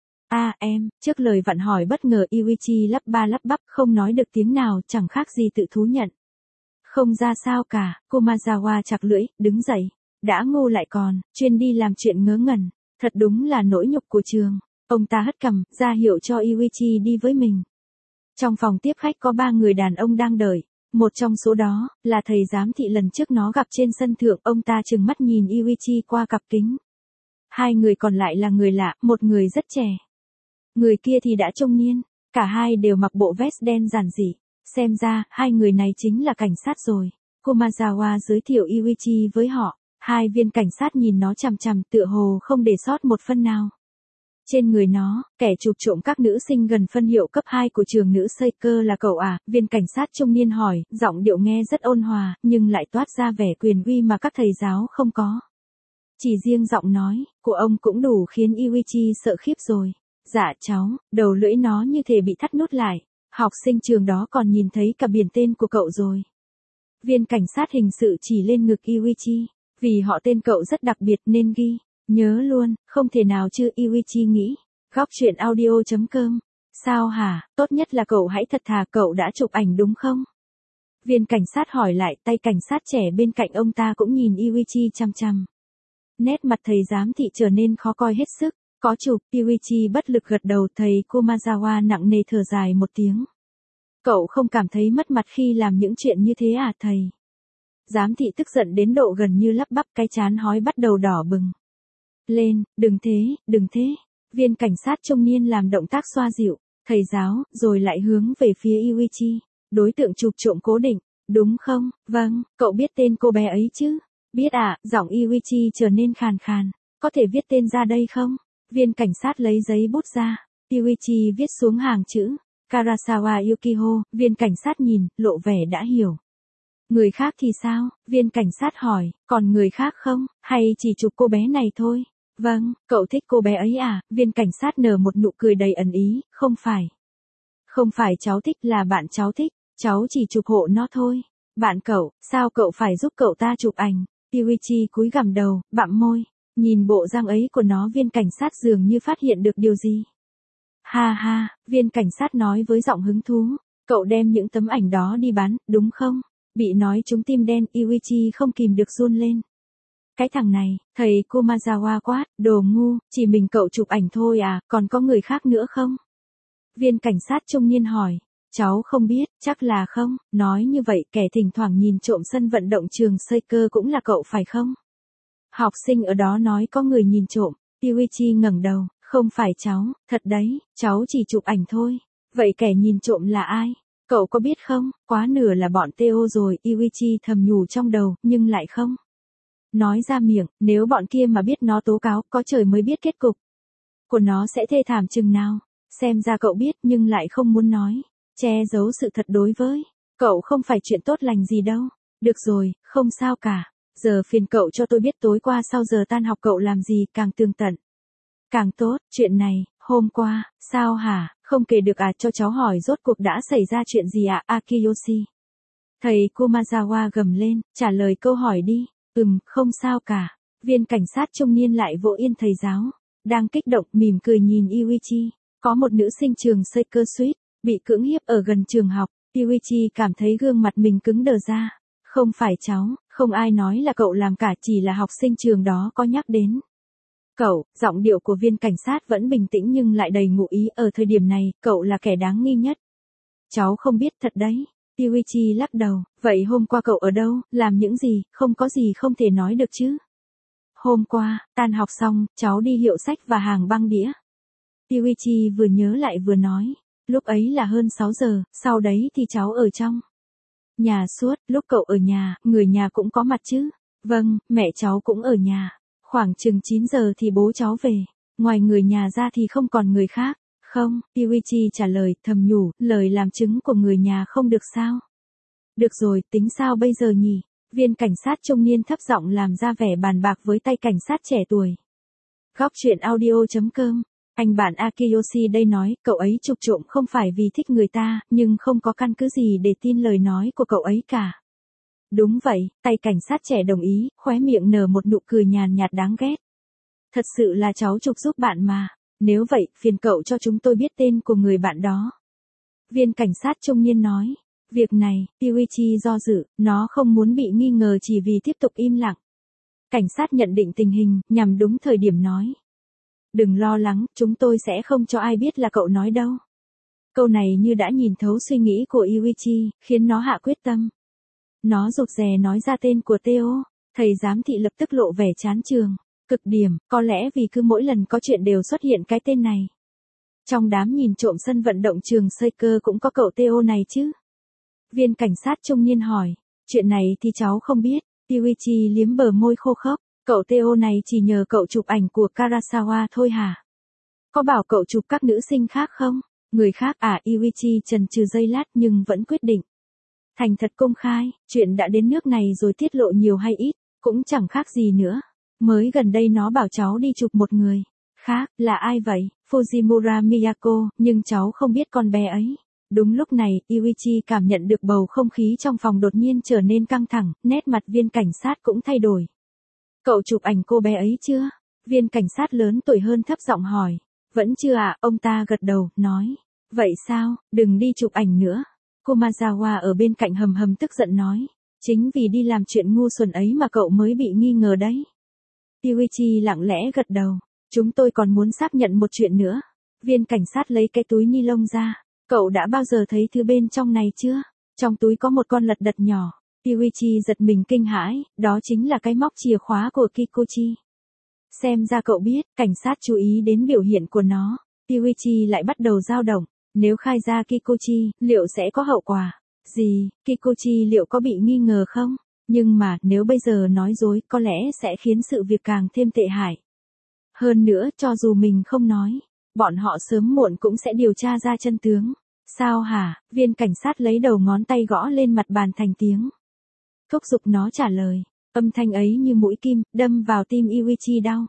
A à, em, trước lời vặn hỏi bất ngờ Yuichi lắp ba lắp bắp không nói được tiếng nào, chẳng khác gì tự thú nhận. Không ra sao cả, Kumazawa chặt lưỡi, đứng dậy. Đã ngu lại còn, chuyên đi làm chuyện ngớ ngẩn. Thật đúng là nỗi nhục của trường. Ông ta hất cằm, ra hiệu cho Yuichi đi với mình. Trong phòng tiếp khách có ba người đàn ông đang đợi. Một trong số đó, là thầy giám thị lần trước nó gặp trên sân thượng. Ông ta trừng mắt nhìn Yuichi qua cặp kính. Hai người còn lại là người lạ, một người rất trẻ. Người kia thì đã trung niên. Cả hai đều mặc bộ vest đen giản dị. Xem ra, hai người này chính là cảnh sát rồi. Kumazawa giới thiệu Yuichi với họ. Hai viên cảnh sát nhìn nó chằm chằm tựa hồ không để sót một phân nào. Trên người nó, kẻ chụp trộm các nữ sinh gần phân hiệu cấp hai của trường nữ Seika là cậu à? Viên cảnh sát trung niên hỏi, giọng điệu nghe rất ôn hòa, nhưng lại toát ra vẻ quyền uy mà các thầy giáo không có. Chỉ riêng giọng nói của ông cũng đủ khiến Yuichi sợ khiếp rồi. Dạ cháu, đầu lưỡi nó như thể bị thắt nút lại. Học sinh trường đó còn nhìn thấy cả biển tên của cậu rồi. Viên cảnh sát hình sự chỉ lên ngực Yuichi. Vì họ tên cậu rất đặc biệt nên ghi. Nhớ luôn, không thể nào chứ, Yuichi nghĩ. Góc truyện audio chấm com. Sao hả, tốt nhất là cậu hãy thật thà, cậu đã chụp ảnh đúng không? Viên cảnh sát hỏi lại, tay cảnh sát trẻ bên cạnh ông ta cũng nhìn Yuichi chăm chăm. Nét mặt thầy giám thị trở nên khó coi hết sức. Có chụp, Yuichi bất lực gật đầu, thầy Kumazawa nặng nề thở dài một tiếng. Cậu không cảm thấy mất mặt khi làm những chuyện như thế à thầy? Giám thị tức giận đến độ gần như lắp bắp, cái trán hói bắt đầu đỏ bừng. Lên, đừng thế, đừng thế. Viên cảnh sát trung niên làm động tác xoa dịu, thầy giáo, rồi lại hướng về phía Yuichi. Đối tượng chụp trộm cố định, đúng không? Vâng, cậu biết tên cô bé ấy chứ? Biết ạ, à, giọng Yuichi trở nên khàn khàn. Có thể viết tên ra đây không? Viên cảnh sát lấy giấy bút ra. Yuichi viết xuống hàng chữ. Karasawa Yukiho, viên cảnh sát nhìn, lộ vẻ đã hiểu. Người khác thì sao? Viên cảnh sát hỏi, còn người khác không? Hay chỉ chụp cô bé này thôi? Vâng, cậu thích cô bé ấy à? Viên cảnh sát nở một nụ cười đầy ẩn ý, không phải. Không phải cháu thích, là bạn cháu thích, cháu chỉ chụp hộ nó thôi. Bạn cậu, sao cậu phải giúp cậu ta chụp ảnh? Yuichi cúi gằm đầu, bặm môi, nhìn bộ răng ấy của nó. Viên cảnh sát dường như phát hiện được điều gì. Ha ha, viên cảnh sát nói với giọng hứng thú, cậu đem những tấm ảnh đó đi bán, đúng không? Bị nói trúng tim đen, Yuichi không kìm được run lên. Cái thằng này, thầy Kumazawa quát, đồ ngu, chỉ mình cậu chụp ảnh thôi à, còn có người khác nữa không? Viên cảnh sát trung niên hỏi, cháu không biết, chắc là không. Nói như vậy, kẻ thỉnh thoảng nhìn trộm sân vận động trường Seika cũng là cậu phải không? Học sinh ở đó nói có người nhìn trộm. Yuichi ngẩng đầu, không phải cháu, thật đấy, cháu chỉ chụp ảnh thôi. Vậy kẻ nhìn trộm là ai? Cậu có biết không, quá nửa là bọn Theo rồi, Yuichi thầm nhủ trong đầu, nhưng lại không nói ra miệng. Nếu bọn kia mà biết nó tố cáo, có trời mới biết kết cục của nó sẽ thê thảm chừng nào. Xem ra cậu biết nhưng lại không muốn nói, che giấu sự thật đối với cậu không phải chuyện tốt lành gì đâu. Được rồi, không sao cả. Giờ phiền cậu cho tôi biết tối qua sau giờ tan học cậu làm gì càng tường tận. Càng tốt, chuyện này, hôm qua, sao hả, không kể được à, cho cháu hỏi rốt cuộc đã xảy ra chuyện gì ạ, à? Akiyoshi. Thầy Kumazawa gầm lên, trả lời câu hỏi đi. Ừm, không sao cả. Viên cảnh sát trung niên lại vỗ yên thầy giáo. Đang kích động, mỉm cười nhìn Yuichi. Có một nữ sinh trường Seiko Suite, bị cưỡng hiếp ở gần trường học. Yuichi cảm thấy gương mặt mình cứng đờ ra. Không phải cháu, không ai nói là cậu làm cả, chỉ là học sinh trường đó có nhắc đến. Cậu, giọng điệu của viên cảnh sát vẫn bình tĩnh nhưng lại đầy ngụ ý, ở thời điểm này, cậu là kẻ đáng nghi nhất. Cháu không biết thật đấy. Yuichi lắc đầu, vậy hôm qua cậu ở đâu, làm những gì, không có gì không thể nói được chứ. Hôm qua, tan học xong, cháu đi hiệu sách và hàng băng đĩa. Yuichi vừa nhớ lại vừa nói, lúc ấy là hơn sáu giờ, sau đấy thì cháu ở trong nhà suốt, lúc cậu ở nhà, người nhà cũng có mặt chứ. Vâng, mẹ cháu cũng ở nhà. Khoảng chừng chín giờ thì bố cháu về, ngoài người nhà ra thì không còn người khác. Không, Yuichi trả lời, thầm nhủ, lời làm chứng của người nhà không được sao. Được rồi, tính sao bây giờ nhỉ? Viên cảnh sát trung niên thấp giọng làm ra vẻ bàn bạc với tay cảnh sát trẻ tuổi. Góc truyện audio.com. Anh bạn Akiyoshi đây nói, cậu ấy chụp trộm không phải vì thích người ta, nhưng không có căn cứ gì để tin lời nói của cậu ấy cả. Đúng vậy, tay cảnh sát trẻ đồng ý, khóe miệng nở một nụ cười nhàn nhạt đáng ghét. Thật sự là cháu chụp giúp bạn mà. Nếu vậy, phiền cậu cho chúng tôi biết tên của người bạn đó. Viên cảnh sát trung niên nói. Việc này, Yuichi do dự, nó không muốn bị nghi ngờ chỉ vì tiếp tục im lặng. Cảnh sát nhận định tình hình, nhằm đúng thời điểm nói. Đừng lo lắng, chúng tôi sẽ không cho ai biết là cậu nói đâu. Câu này như đã nhìn thấu suy nghĩ của Yuichi, khiến nó hạ quyết tâm. Nó rụt rè nói ra tên của Theo, thầy giám thị lập tức lộ vẻ chán chường. Cực điểm, có lẽ vì cứ mỗi lần có chuyện đều xuất hiện cái tên này. Trong đám nhìn trộm sân vận động trường Seiko cũng có cậu Theo này chứ. Viên cảnh sát trung niên hỏi, chuyện này thì cháu không biết. Yuichi liếm bờ môi khô khốc, cậu Theo này chỉ nhờ cậu chụp ảnh của Karasawa thôi hả? Có bảo cậu chụp các nữ sinh khác không? Người khác à? Yuichi chần chừ giây lát nhưng vẫn quyết định. Thành thật công khai, chuyện đã đến nước này rồi tiết lộ nhiều hay ít, cũng chẳng khác gì nữa. Mới gần đây nó bảo cháu đi chụp một người khác, là ai vậy? Fujimura Miyako, nhưng cháu không biết con bé ấy. Đúng lúc này, Yuichi cảm nhận được bầu không khí trong phòng đột nhiên trở nên căng thẳng, nét mặt viên cảnh sát cũng thay đổi. Cậu chụp ảnh cô bé ấy chưa? Viên cảnh sát lớn tuổi hơn thấp giọng hỏi. Vẫn chưa ạ, à? Ông ta gật đầu, nói. Vậy sao, đừng đi chụp ảnh nữa. Kumazawa ở bên cạnh hầm hầm tức giận nói. Chính vì đi làm chuyện ngu xuẩn ấy mà cậu mới bị nghi ngờ đấy. Yuichi lặng lẽ gật đầu. Chúng tôi còn muốn xác nhận một chuyện nữa. Viên cảnh sát lấy cái túi ni lông ra. Cậu đã bao giờ thấy thứ bên trong này chưa? Trong túi có một con lật đật nhỏ. Yuichi giật mình kinh hãi, đó chính là cái móc chìa khóa của Kikochi. Xem ra cậu biết, cảnh sát chú ý đến biểu hiện của nó. Yuichi lại bắt đầu dao động. Nếu khai ra Kikochi, liệu sẽ có hậu quả gì? Kikochi liệu có bị nghi ngờ không? Nhưng mà, nếu bây giờ nói dối, có lẽ sẽ khiến sự việc càng thêm tệ hại. Hơn nữa, cho dù mình không nói, bọn họ sớm muộn cũng sẽ điều tra ra chân tướng. Sao hả? Viên cảnh sát lấy đầu ngón tay gõ lên mặt bàn thành tiếng. Thúc giục nó trả lời. Âm thanh ấy như mũi kim, đâm vào tim Yuichi đau.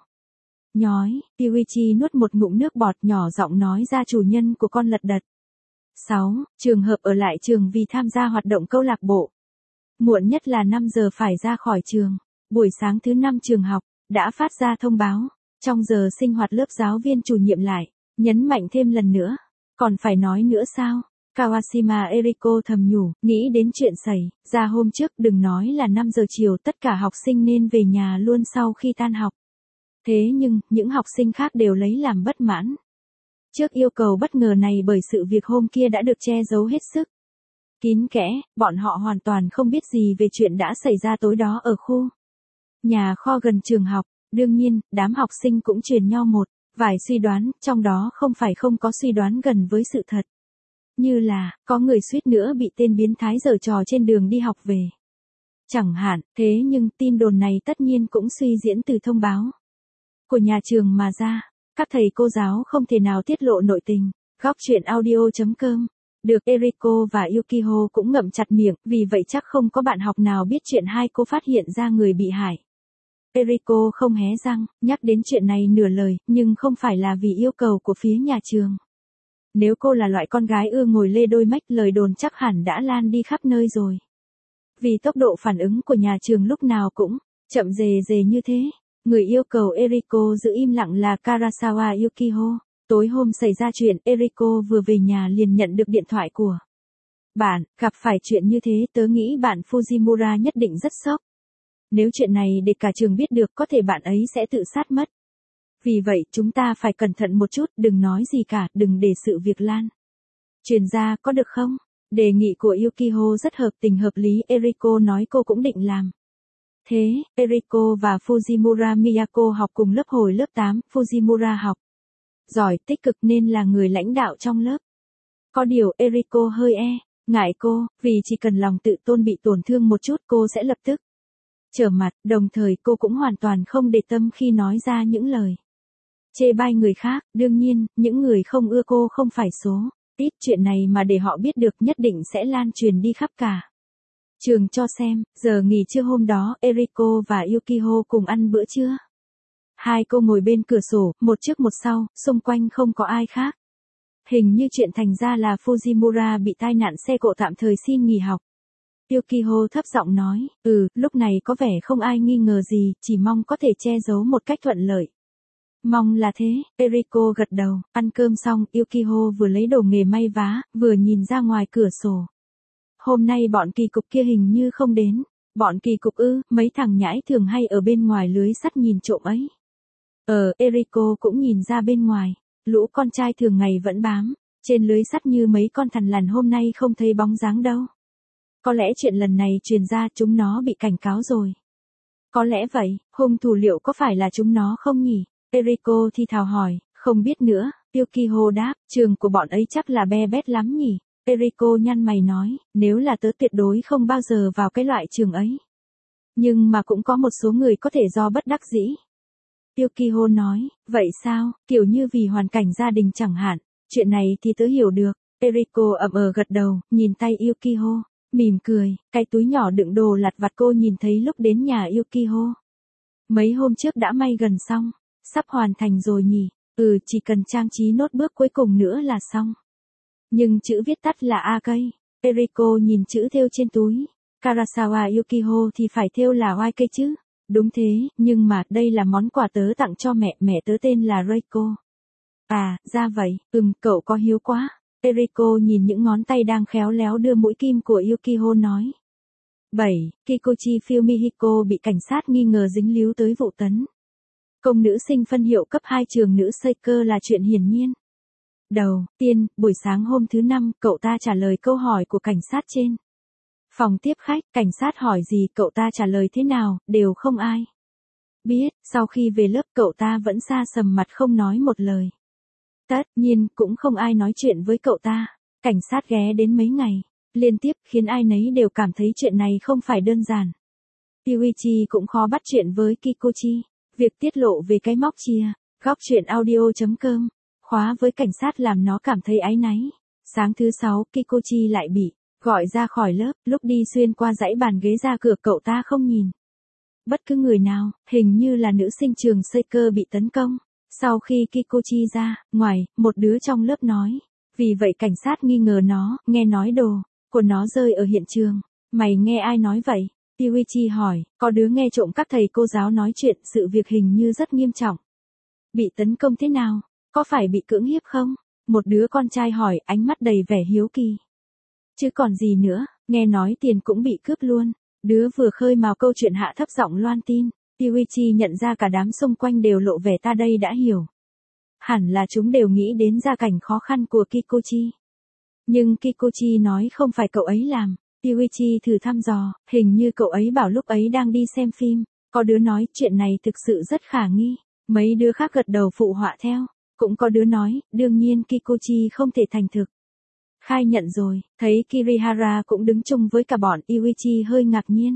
Nhói, Yuichi nuốt một ngụm nước bọt, nhỏ giọng nói ra chủ nhân của con lật đật. sáu. Trường hợp ở lại trường vì tham gia hoạt động câu lạc bộ. Muộn nhất là năm giờ phải ra khỏi trường. Buổi sáng thứ năm trường học, đã phát ra thông báo. Trong giờ sinh hoạt lớp giáo viên chủ nhiệm lại, nhấn mạnh thêm lần nữa. Còn phải nói nữa sao? Kawashima Eriko thầm nhủ, nghĩ đến chuyện xảy ra hôm trước, đừng nói là năm giờ chiều tất cả học sinh nên về nhà luôn sau khi tan học. Thế nhưng, những học sinh khác đều lấy làm bất mãn. Trước yêu cầu bất ngờ này bởi sự việc hôm kia đã được che giấu hết sức kín kẽ, bọn họ hoàn toàn không biết gì về chuyện đã xảy ra tối đó ở khu nhà kho gần trường học. Đương nhiên, đám học sinh cũng truyền nhau một vài suy đoán, trong đó không phải không có suy đoán gần với sự thật. Như là, có người suýt nữa bị tên biến thái giở trò trên đường đi học về. Chẳng hạn, thế nhưng tin đồn này tất nhiên cũng suy diễn từ thông báo của nhà trường mà ra. Các thầy cô giáo không thể nào tiết lộ nội tình. Góc truyện audio.com. Được Eriko và Yukiho cũng ngậm chặt miệng, vì vậy chắc không có bạn học nào biết chuyện hai cô phát hiện ra người bị hại. Eriko không hé răng, nhắc đến chuyện này nửa lời, nhưng không phải là vì yêu cầu của phía nhà trường. Nếu cô là loại con gái ưa ngồi lê đôi mách, lời đồn chắc hẳn đã lan đi khắp nơi rồi. Vì tốc độ phản ứng của nhà trường lúc nào cũng chậm rề rề như thế, người yêu cầu Eriko giữ im lặng là Karasawa Yukiho. Tối hôm xảy ra chuyện, Eriko vừa về nhà liền nhận được điện thoại của bạn. Gặp phải chuyện như thế, tớ nghĩ bạn Fujimura nhất định rất sốc. Nếu chuyện này để cả trường biết được, có thể bạn ấy sẽ tự sát mất. Vì vậy, chúng ta phải cẩn thận một chút, đừng nói gì cả, đừng để sự việc lan truyền ra, có được không? Đề nghị của Yukiho rất hợp tình hợp lý, Eriko nói cô cũng định làm thế. Eriko và Fujimura Miyako học cùng lớp hồi lớp tám, Fujimura học giỏi, tích cực nên là người lãnh đạo trong lớp. Có điều Eriko hơi e, ngại cô, vì chỉ cần lòng tự tôn bị tổn thương một chút cô sẽ lập tức trở mặt, đồng thời cô cũng hoàn toàn không để tâm khi nói ra những lời chê bai người khác. Đương nhiên, những người không ưa cô không phải số ít, chuyện này mà để họ biết được nhất định sẽ lan truyền đi khắp cả trường cho xem. Giờ nghỉ trưa hôm đó, Eriko và Yukiho cùng ăn bữa trưa. Hai cô ngồi bên cửa sổ, một trước một sau, xung quanh không có ai khác. Hình như chuyện thành ra là Fujimura bị tai nạn xe cộ tạm thời xin nghỉ học. Yukiho thấp giọng nói, ừ, lúc này có vẻ không ai nghi ngờ gì, chỉ mong có thể che giấu một cách thuận lợi. Mong là thế, Eriko gật đầu. Ăn cơm xong, Yukiho vừa lấy đồ nghề may vá, vừa nhìn ra ngoài cửa sổ. Hôm nay bọn kỳ cục kia hình như không đến. Bọn kỳ cục ư? Mấy thằng nhãi thường hay ở bên ngoài lưới sắt nhìn trộm ấy. Ờ, Eriko cũng nhìn ra bên ngoài. Lũ con trai thường ngày vẫn bám trên lưới sắt như mấy con thằn lằn, hôm nay không thấy bóng dáng đâu. Có lẽ chuyện lần này truyền ra, chúng nó bị cảnh cáo rồi. Có lẽ vậy, hung thủ liệu có phải là chúng nó không nhỉ? Eriko thì thào hỏi, không biết nữa. Yukiho đáp, trường của bọn ấy chắc là be bét lắm nhỉ? Eriko nhăn mày nói, nếu là tớ tuyệt đối không bao giờ vào cái loại trường ấy. Nhưng mà cũng có một số người có thể do bất đắc dĩ. Yukiho nói, vậy sao, kiểu như vì hoàn cảnh gia đình chẳng hạn. Chuyện này thì tớ hiểu được. Eriko ậm ờ gật đầu, nhìn tay Yukiho, mỉm cười. Cái túi nhỏ đựng đồ lặt vặt cô nhìn thấy lúc đến nhà Yukiho mấy hôm trước đã may gần xong. Sắp hoàn thành rồi nhỉ? Ừ, chỉ cần trang trí nốt bước cuối cùng nữa là xong. Nhưng chữ viết tắt là A cây. Eriko nhìn chữ thêu trên túi. Karasawa Yukiho thì phải thêu là Y cây chứ? Đúng thế, nhưng mà đây là món quà tớ tặng cho mẹ, mẹ tớ tên là Reiko. À, ra vậy, ừm, cậu có hiếu quá. Eriko nhìn những ngón tay đang khéo léo đưa mũi kim của Yukiho nói. bảy. Kikuchi Fumihiko bị cảnh sát nghi ngờ dính líu tới vụ tấn công nữ sinh phân hiệu cấp hai trường nữ Seiko là chuyện hiển nhiên. Đầu tiên, buổi sáng hôm thứ năm, cậu ta trả lời câu hỏi của cảnh sát trên phòng tiếp khách. Cảnh sát hỏi gì cậu ta trả lời thế nào, đều không ai biết. Sau khi về lớp cậu ta vẫn sa sầm mặt không nói một lời. Tất nhiên, cũng không ai nói chuyện với cậu ta. Cảnh sát ghé đến mấy ngày liên tiếp, khiến ai nấy đều cảm thấy chuyện này không phải đơn giản. Yuichi cũng khó bắt chuyện với Kikuchi. Việc tiết lộ về cái móc chia, góc chuyện audio chấm com, khóa với cảnh sát làm nó cảm thấy áy náy. Sáng thứ sáu, Kikuchi lại bị gọi ra khỏi lớp, lúc đi xuyên qua dãy bàn ghế ra cửa cậu ta không nhìn bất cứ người nào, hình như là nữ sinh trường Seiko bị tấn công. Sau khi Kikuchi ra, ngoài, một đứa trong lớp nói. Vì vậy cảnh sát nghi ngờ nó, nghe nói đồ của nó rơi ở hiện trường. Mày nghe ai nói vậy? Yuichi hỏi, có đứa nghe trộm các thầy cô giáo nói chuyện, sự việc hình như rất nghiêm trọng. Bị tấn công thế nào? Có phải bị cưỡng hiếp không? Một đứa con trai hỏi, ánh mắt đầy vẻ hiếu kỳ. Chứ còn gì nữa, nghe nói tiền cũng bị cướp luôn. Đứa vừa khơi mào câu chuyện hạ thấp giọng loan tin. Yuichi nhận ra cả đám xung quanh đều lộ vẻ ta đây đã hiểu. Hẳn là chúng đều nghĩ đến gia cảnh khó khăn của Kikuchi. Nhưng Kikuchi nói không phải cậu ấy làm. Yuichi thử thăm dò, hình như cậu ấy bảo lúc ấy đang đi xem phim. Có đứa nói chuyện này thực sự rất khả nghi. Mấy đứa khác gật đầu phụ họa theo. Cũng có đứa nói, đương nhiên Kikuchi không thể thành thực khai nhận rồi. Thấy Kirihara cũng đứng chung với cả bọn, Yuichi hơi ngạc nhiên.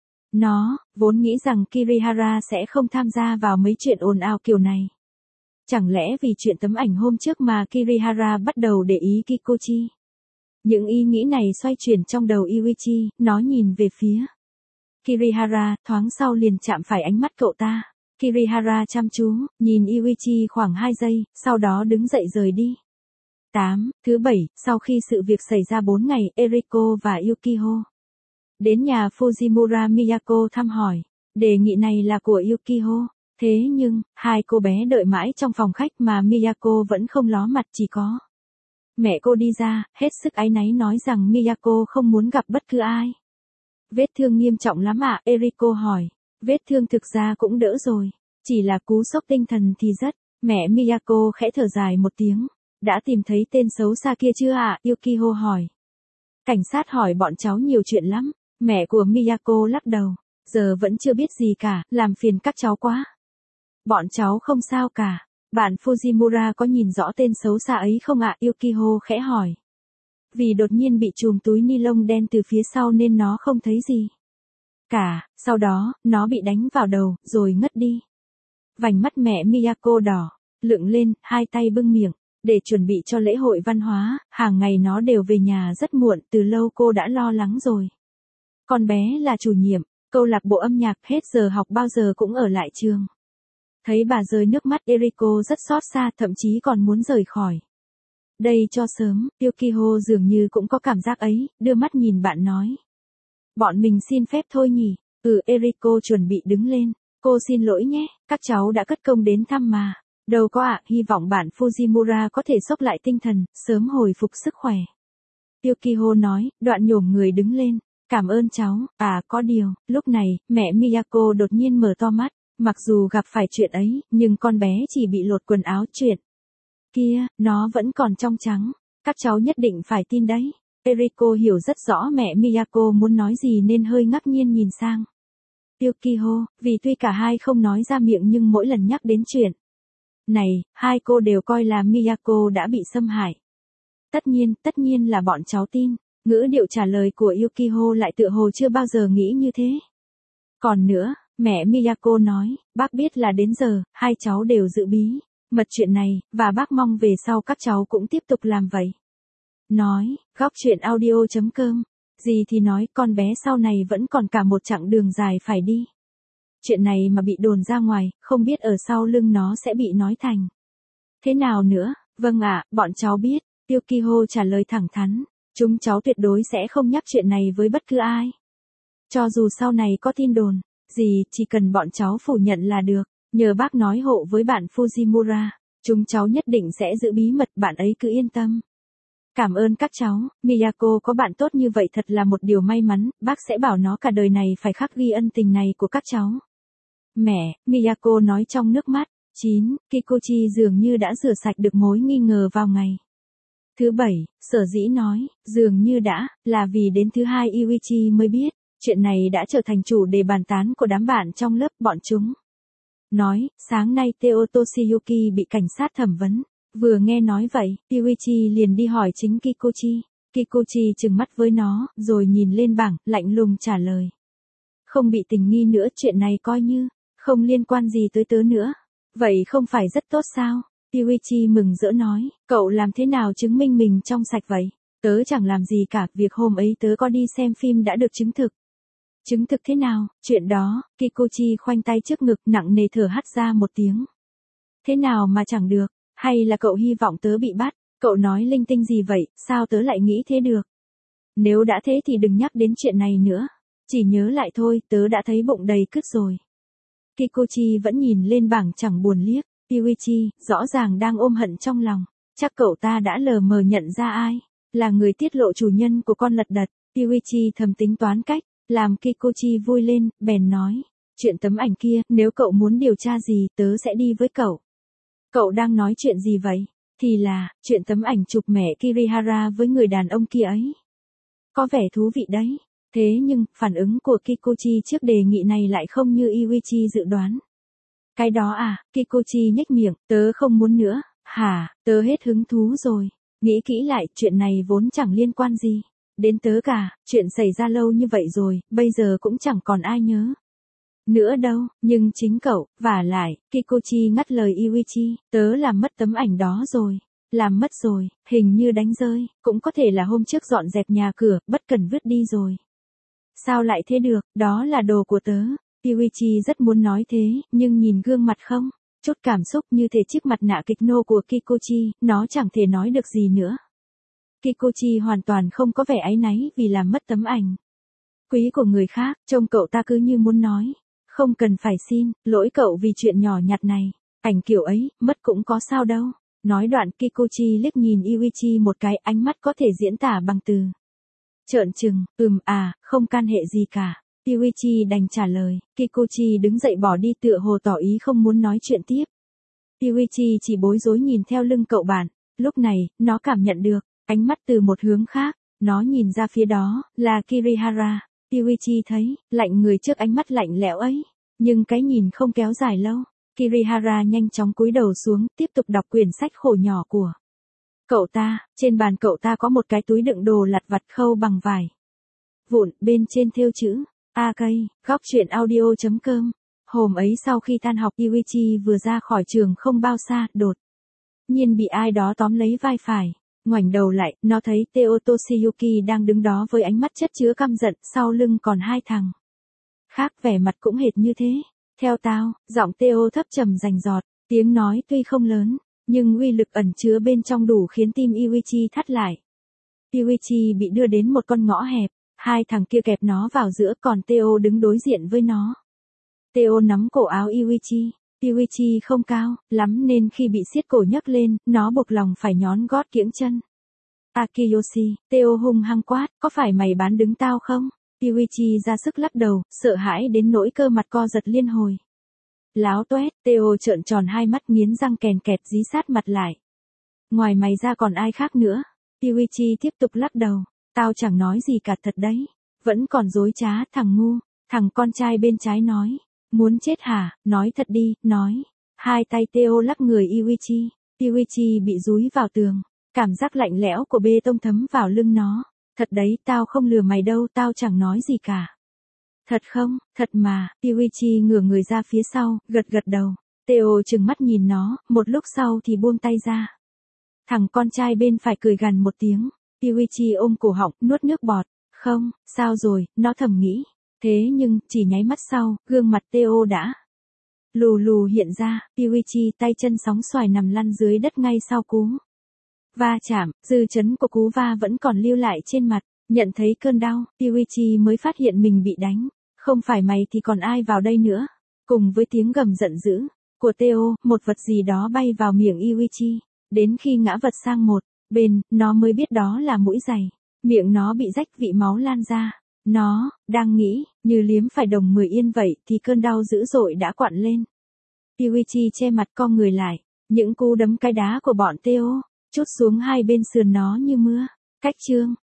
Nó, vốn nghĩ rằng Kirihara sẽ không tham gia vào mấy chuyện ồn ào kiểu này. Chẳng lẽ vì chuyện tấm ảnh hôm trước mà Kirihara bắt đầu để ý Kikuchi? Những ý nghĩ này xoay chuyển trong đầu Yuichi, nó nhìn về phía Kirihara, thoáng sau liền chạm phải ánh mắt cậu ta. Kirihara chăm chú, nhìn Yuichi khoảng hai giây, sau đó đứng dậy rời đi. tám. Thứ bảy, sau khi sự việc xảy ra bốn ngày, Eriko và Yukiho đến nhà Fujimura Miyako thăm hỏi. Đề nghị này là của Yukiho. Thế nhưng, hai cô bé đợi mãi trong phòng khách mà Miyako vẫn không ló mặt, chỉ có mẹ cô đi ra, hết sức áy náy nói rằng Miyako không muốn gặp bất cứ ai. Vết thương nghiêm trọng lắm ạ, à? Eriko hỏi. Vết thương thực ra cũng đỡ rồi, chỉ là cú sốc tinh thần thì rất. Mẹ Miyako khẽ thở dài một tiếng. Đã tìm thấy tên xấu xa kia chưa ạ? À? Yukiho hỏi. Cảnh sát hỏi bọn cháu nhiều chuyện lắm. Mẹ của Miyako lắc đầu. Giờ vẫn chưa biết gì cả, làm phiền các cháu quá. Bọn cháu không sao cả. Bạn Fujimura có nhìn rõ tên xấu xa ấy không ạ? À? Yukiho khẽ hỏi. Vì đột nhiên bị chùm túi ni lông đen từ phía sau nên nó không thấy gì cả, sau đó, nó bị đánh vào đầu, rồi ngất đi. Vành mắt mẹ Miyako đỏ, lựng lên, hai tay bưng miệng, để chuẩn bị cho lễ hội văn hóa, hàng ngày nó đều về nhà rất muộn, từ lâu cô đã lo lắng rồi. Con bé là chủ nhiệm, câu lạc bộ âm nhạc, hết giờ học bao giờ cũng ở lại trường. Thấy bà rơi nước mắt, Eriko rất xót xa, thậm chí còn muốn rời khỏi đây cho sớm. Yukiho dường như cũng có cảm giác ấy, đưa mắt nhìn bạn nói. Bọn mình xin phép thôi nhỉ. Ừ, Eriko chuẩn bị đứng lên. Cô xin lỗi nhé, các cháu đã cất công đến thăm mà. Đâu có ạ, à, hy vọng bạn Fujimura có thể xốc lại tinh thần, sớm hồi phục sức khỏe. Yukiho nói, đoạn nhổm người đứng lên. Cảm ơn cháu. À, có điều, lúc này, mẹ Miyako đột nhiên mở to mắt. Mặc dù gặp phải chuyện ấy, nhưng con bé chỉ bị lột quần áo. Chuyện kia, nó vẫn còn trong trắng. Các cháu nhất định phải tin đấy. Eriko hiểu rất rõ mẹ Miyako muốn nói gì nên hơi ngạc nhiên nhìn sang Yukiho, vì tuy cả hai không nói ra miệng nhưng mỗi lần nhắc đến chuyện này, hai cô đều coi là Miyako đã bị xâm hại. Tất nhiên, tất nhiên là bọn cháu tin. Ngữ điệu trả lời của Yukiho lại tựa hồ chưa bao giờ nghĩ như thế. Còn nữa, mẹ Miyako nói, bác biết là đến giờ, hai cháu đều giữ bí mật chuyện này, và bác mong về sau các cháu cũng tiếp tục làm vậy. Nói, góc chuyện audio chấm com. Gì thì nói, con bé sau này vẫn còn cả một chặng đường dài phải đi. Chuyện này mà bị đồn ra ngoài, không biết ở sau lưng nó sẽ bị nói thành thế nào nữa. Vâng ạ, bọn cháu biết. Yukiho trả lời thẳng thắn. Chúng cháu tuyệt đối sẽ không nhắc chuyện này với bất cứ ai. Cho dù sau này có tin đồn gì, chỉ cần bọn cháu phủ nhận là được. Nhờ bác nói hộ với bạn Fujimura, chúng cháu nhất định sẽ giữ bí mật, bạn ấy cứ yên tâm. Cảm ơn các cháu, Miyako có bạn tốt như vậy thật là một điều may mắn, bác sẽ bảo nó cả đời này phải khắc ghi ân tình này của các cháu. Mẹ, Miyako nói trong nước mắt. chín. Kikuchi dường như đã rửa sạch được mối nghi ngờ vào ngày thứ bảy, sở dĩ nói, dường như đã, là vì đến thứ hai Yuichi mới biết, chuyện này đã trở thành chủ đề bàn tán của đám bạn trong lớp bọn chúng. Nói, sáng nay Teo Toshiyuki bị cảnh sát thẩm vấn. Vừa nghe nói vậy, Yuichi liền đi hỏi chính Kikuchi. Kikuchi trừng mắt với nó, rồi nhìn lên bảng, lạnh lùng trả lời. Không bị tình nghi nữa, chuyện này coi như không liên quan gì tới tớ nữa. Vậy không phải rất tốt sao? Yuichi mừng rỡ nói, cậu làm thế nào chứng minh mình trong sạch vậy? Tớ chẳng làm gì cả, việc hôm ấy tớ có đi xem phim đã được chứng thực. Chứng thực thế nào? Chuyện đó, Kikuchi khoanh tay trước ngực, nặng nề thở hắt ra một tiếng. Thế nào mà chẳng được? Hay là cậu hy vọng tớ bị bắt? Cậu nói linh tinh gì vậy, sao tớ lại nghĩ thế được? Nếu đã thế thì đừng nhắc đến chuyện này nữa. Chỉ nhớ lại thôi, tớ đã thấy bụng đầy cứt rồi. Kikuchi vẫn nhìn lên bảng chẳng buồn liếc. Yuichi, rõ ràng đang ôm hận trong lòng. Chắc cậu ta đã lờ mờ nhận ra ai là người tiết lộ chủ nhân của con lật đật. Yuichi thầm tính toán cách làm Kikuchi vui lên, bèn nói. Chuyện tấm ảnh kia, nếu cậu muốn điều tra gì, tớ sẽ đi với cậu. Cậu đang nói chuyện gì vậy? Thì là, chuyện tấm ảnh chụp mẹ Kirihara với người đàn ông kia ấy. Có vẻ thú vị đấy. Thế nhưng, phản ứng của Kikuchi trước đề nghị này lại không như Yuichi dự đoán. Cái đó à, Kikuchi nhếch miệng, tớ không muốn nữa. Hả, tớ hết hứng thú rồi. Nghĩ kỹ lại, chuyện này vốn chẳng liên quan gì đến tớ cả, chuyện xảy ra lâu như vậy rồi, bây giờ cũng chẳng còn ai nhớ nữa đâu, nhưng chính cậu, vả lại, Kikuchi ngắt lời Yuichi, tớ làm mất tấm ảnh đó rồi. Làm mất rồi, hình như đánh rơi, cũng có thể là hôm trước dọn dẹp nhà cửa, bất cần vứt đi rồi. Sao lại thế được, đó là đồ của tớ. Yuichi rất muốn nói thế, nhưng nhìn gương mặt không chút cảm xúc như thể chiếc mặt nạ kịch nô của Kikochi, nó chẳng thể nói được gì nữa. Kikochi hoàn toàn không có vẻ áy náy vì làm mất tấm ảnh quý của người khác, trông cậu ta cứ như muốn nói. Không cần phải xin, lỗi cậu vì chuyện nhỏ nhặt này. Ảnh kiểu ấy, mất cũng có sao đâu. Nói đoạn Kikochi liếc nhìn Yuichi một cái, ánh mắt có thể diễn tả bằng từ trợn trừng, ừm à, không can hệ gì cả. Yuichi đành trả lời, Kikochi đứng dậy bỏ đi tựa hồ tỏ ý không muốn nói chuyện tiếp. Yuichi chỉ bối rối nhìn theo lưng cậu bạn, lúc này, nó cảm nhận được ánh mắt từ một hướng khác, nó nhìn ra phía đó, là Kirihara. Yuichi thấy, lạnh người trước ánh mắt lạnh lẽo ấy, nhưng cái nhìn không kéo dài lâu. Kirihara nhanh chóng cúi đầu xuống, tiếp tục đọc quyển sách khổ nhỏ của cậu ta. Trên bàn cậu ta có một cái túi đựng đồ lặt vặt khâu bằng vải vụn, bên trên thêu chữ a cây, góc truyện audio chấm com. Hôm ấy sau khi tan học, Yuichi vừa ra khỏi trường không bao xa, đột nhiên bị ai đó tóm lấy vai phải. Ngoảnh đầu lại, nó thấy Teo Toshiyuki đang đứng đó với ánh mắt chất chứa căm giận, sau lưng còn hai thằng khác vẻ mặt cũng hệt như thế. Theo tao, giọng Teo thấp trầm rành rọt, tiếng nói tuy không lớn, nhưng uy lực ẩn chứa bên trong đủ khiến tim Yuichi thắt lại. Yuichi bị đưa đến một con ngõ hẹp, hai thằng kia kẹp nó vào giữa, còn Teo đứng đối diện với nó. Teo nắm cổ áo Yuichi. Yuichi không cao lắm nên khi bị siết cổ nhấc lên, nó buộc lòng phải nhón gót kiễng chân. Akiyoshi, Teo hung hăng quát, có phải mày bán đứng tao không? Yuichi ra sức lắc đầu, sợ hãi đến nỗi cơ mặt co giật liên hồi. Láo toét, Teo trợn tròn hai mắt nghiến răng kèn kẹt dí sát mặt lại. Ngoài mày ra còn ai khác nữa? Yuichi tiếp tục lắc đầu, tao chẳng nói gì cả thật đấy. Vẫn còn dối trá, thằng ngu. Thằng con trai bên trái nói. Muốn chết hả, nói thật đi, nói. Hai tay Teo lắc người Yuichi. Yuichi bị dúi vào tường. Cảm giác lạnh lẽo của bê tông thấm vào lưng nó. Thật đấy, tao không lừa mày đâu, tao chẳng nói gì cả. Thật không, thật mà. Yuichi ngửa người ra phía sau, gật gật đầu. Teo trừng mắt nhìn nó, một lúc sau thì buông tay ra. Thằng con trai bên phải cười gằn một tiếng. Yuichi ôm cổ họng, nuốt nước bọt. Không, sao rồi, nó thầm nghĩ. Thế nhưng, chỉ nháy mắt sau, gương mặt Teo đã lù lù hiện ra. Yuichi tay chân sóng xoài nằm lăn dưới đất ngay sau cú va chạm, dư chấn của cú va vẫn còn lưu lại trên mặt. Nhận thấy cơn đau, Yuichi mới phát hiện mình bị đánh. Không phải mày thì còn ai vào đây nữa. Cùng với tiếng gầm giận dữ của Teo, một vật gì đó bay vào miệng Yuichi. Đến khi ngã vật sang một bên, nó mới biết đó là mũi giày. Miệng nó bị rách, vị máu lan ra. Nó đang nghĩ, như liếm phải đồng mười yên vậy thì cơn đau dữ dội đã quặn lên. Yuichi che mặt cong người lại. Những cú đấm cái đá của bọn Teo chút xuống hai bên sườn nó như mưa. Cách chương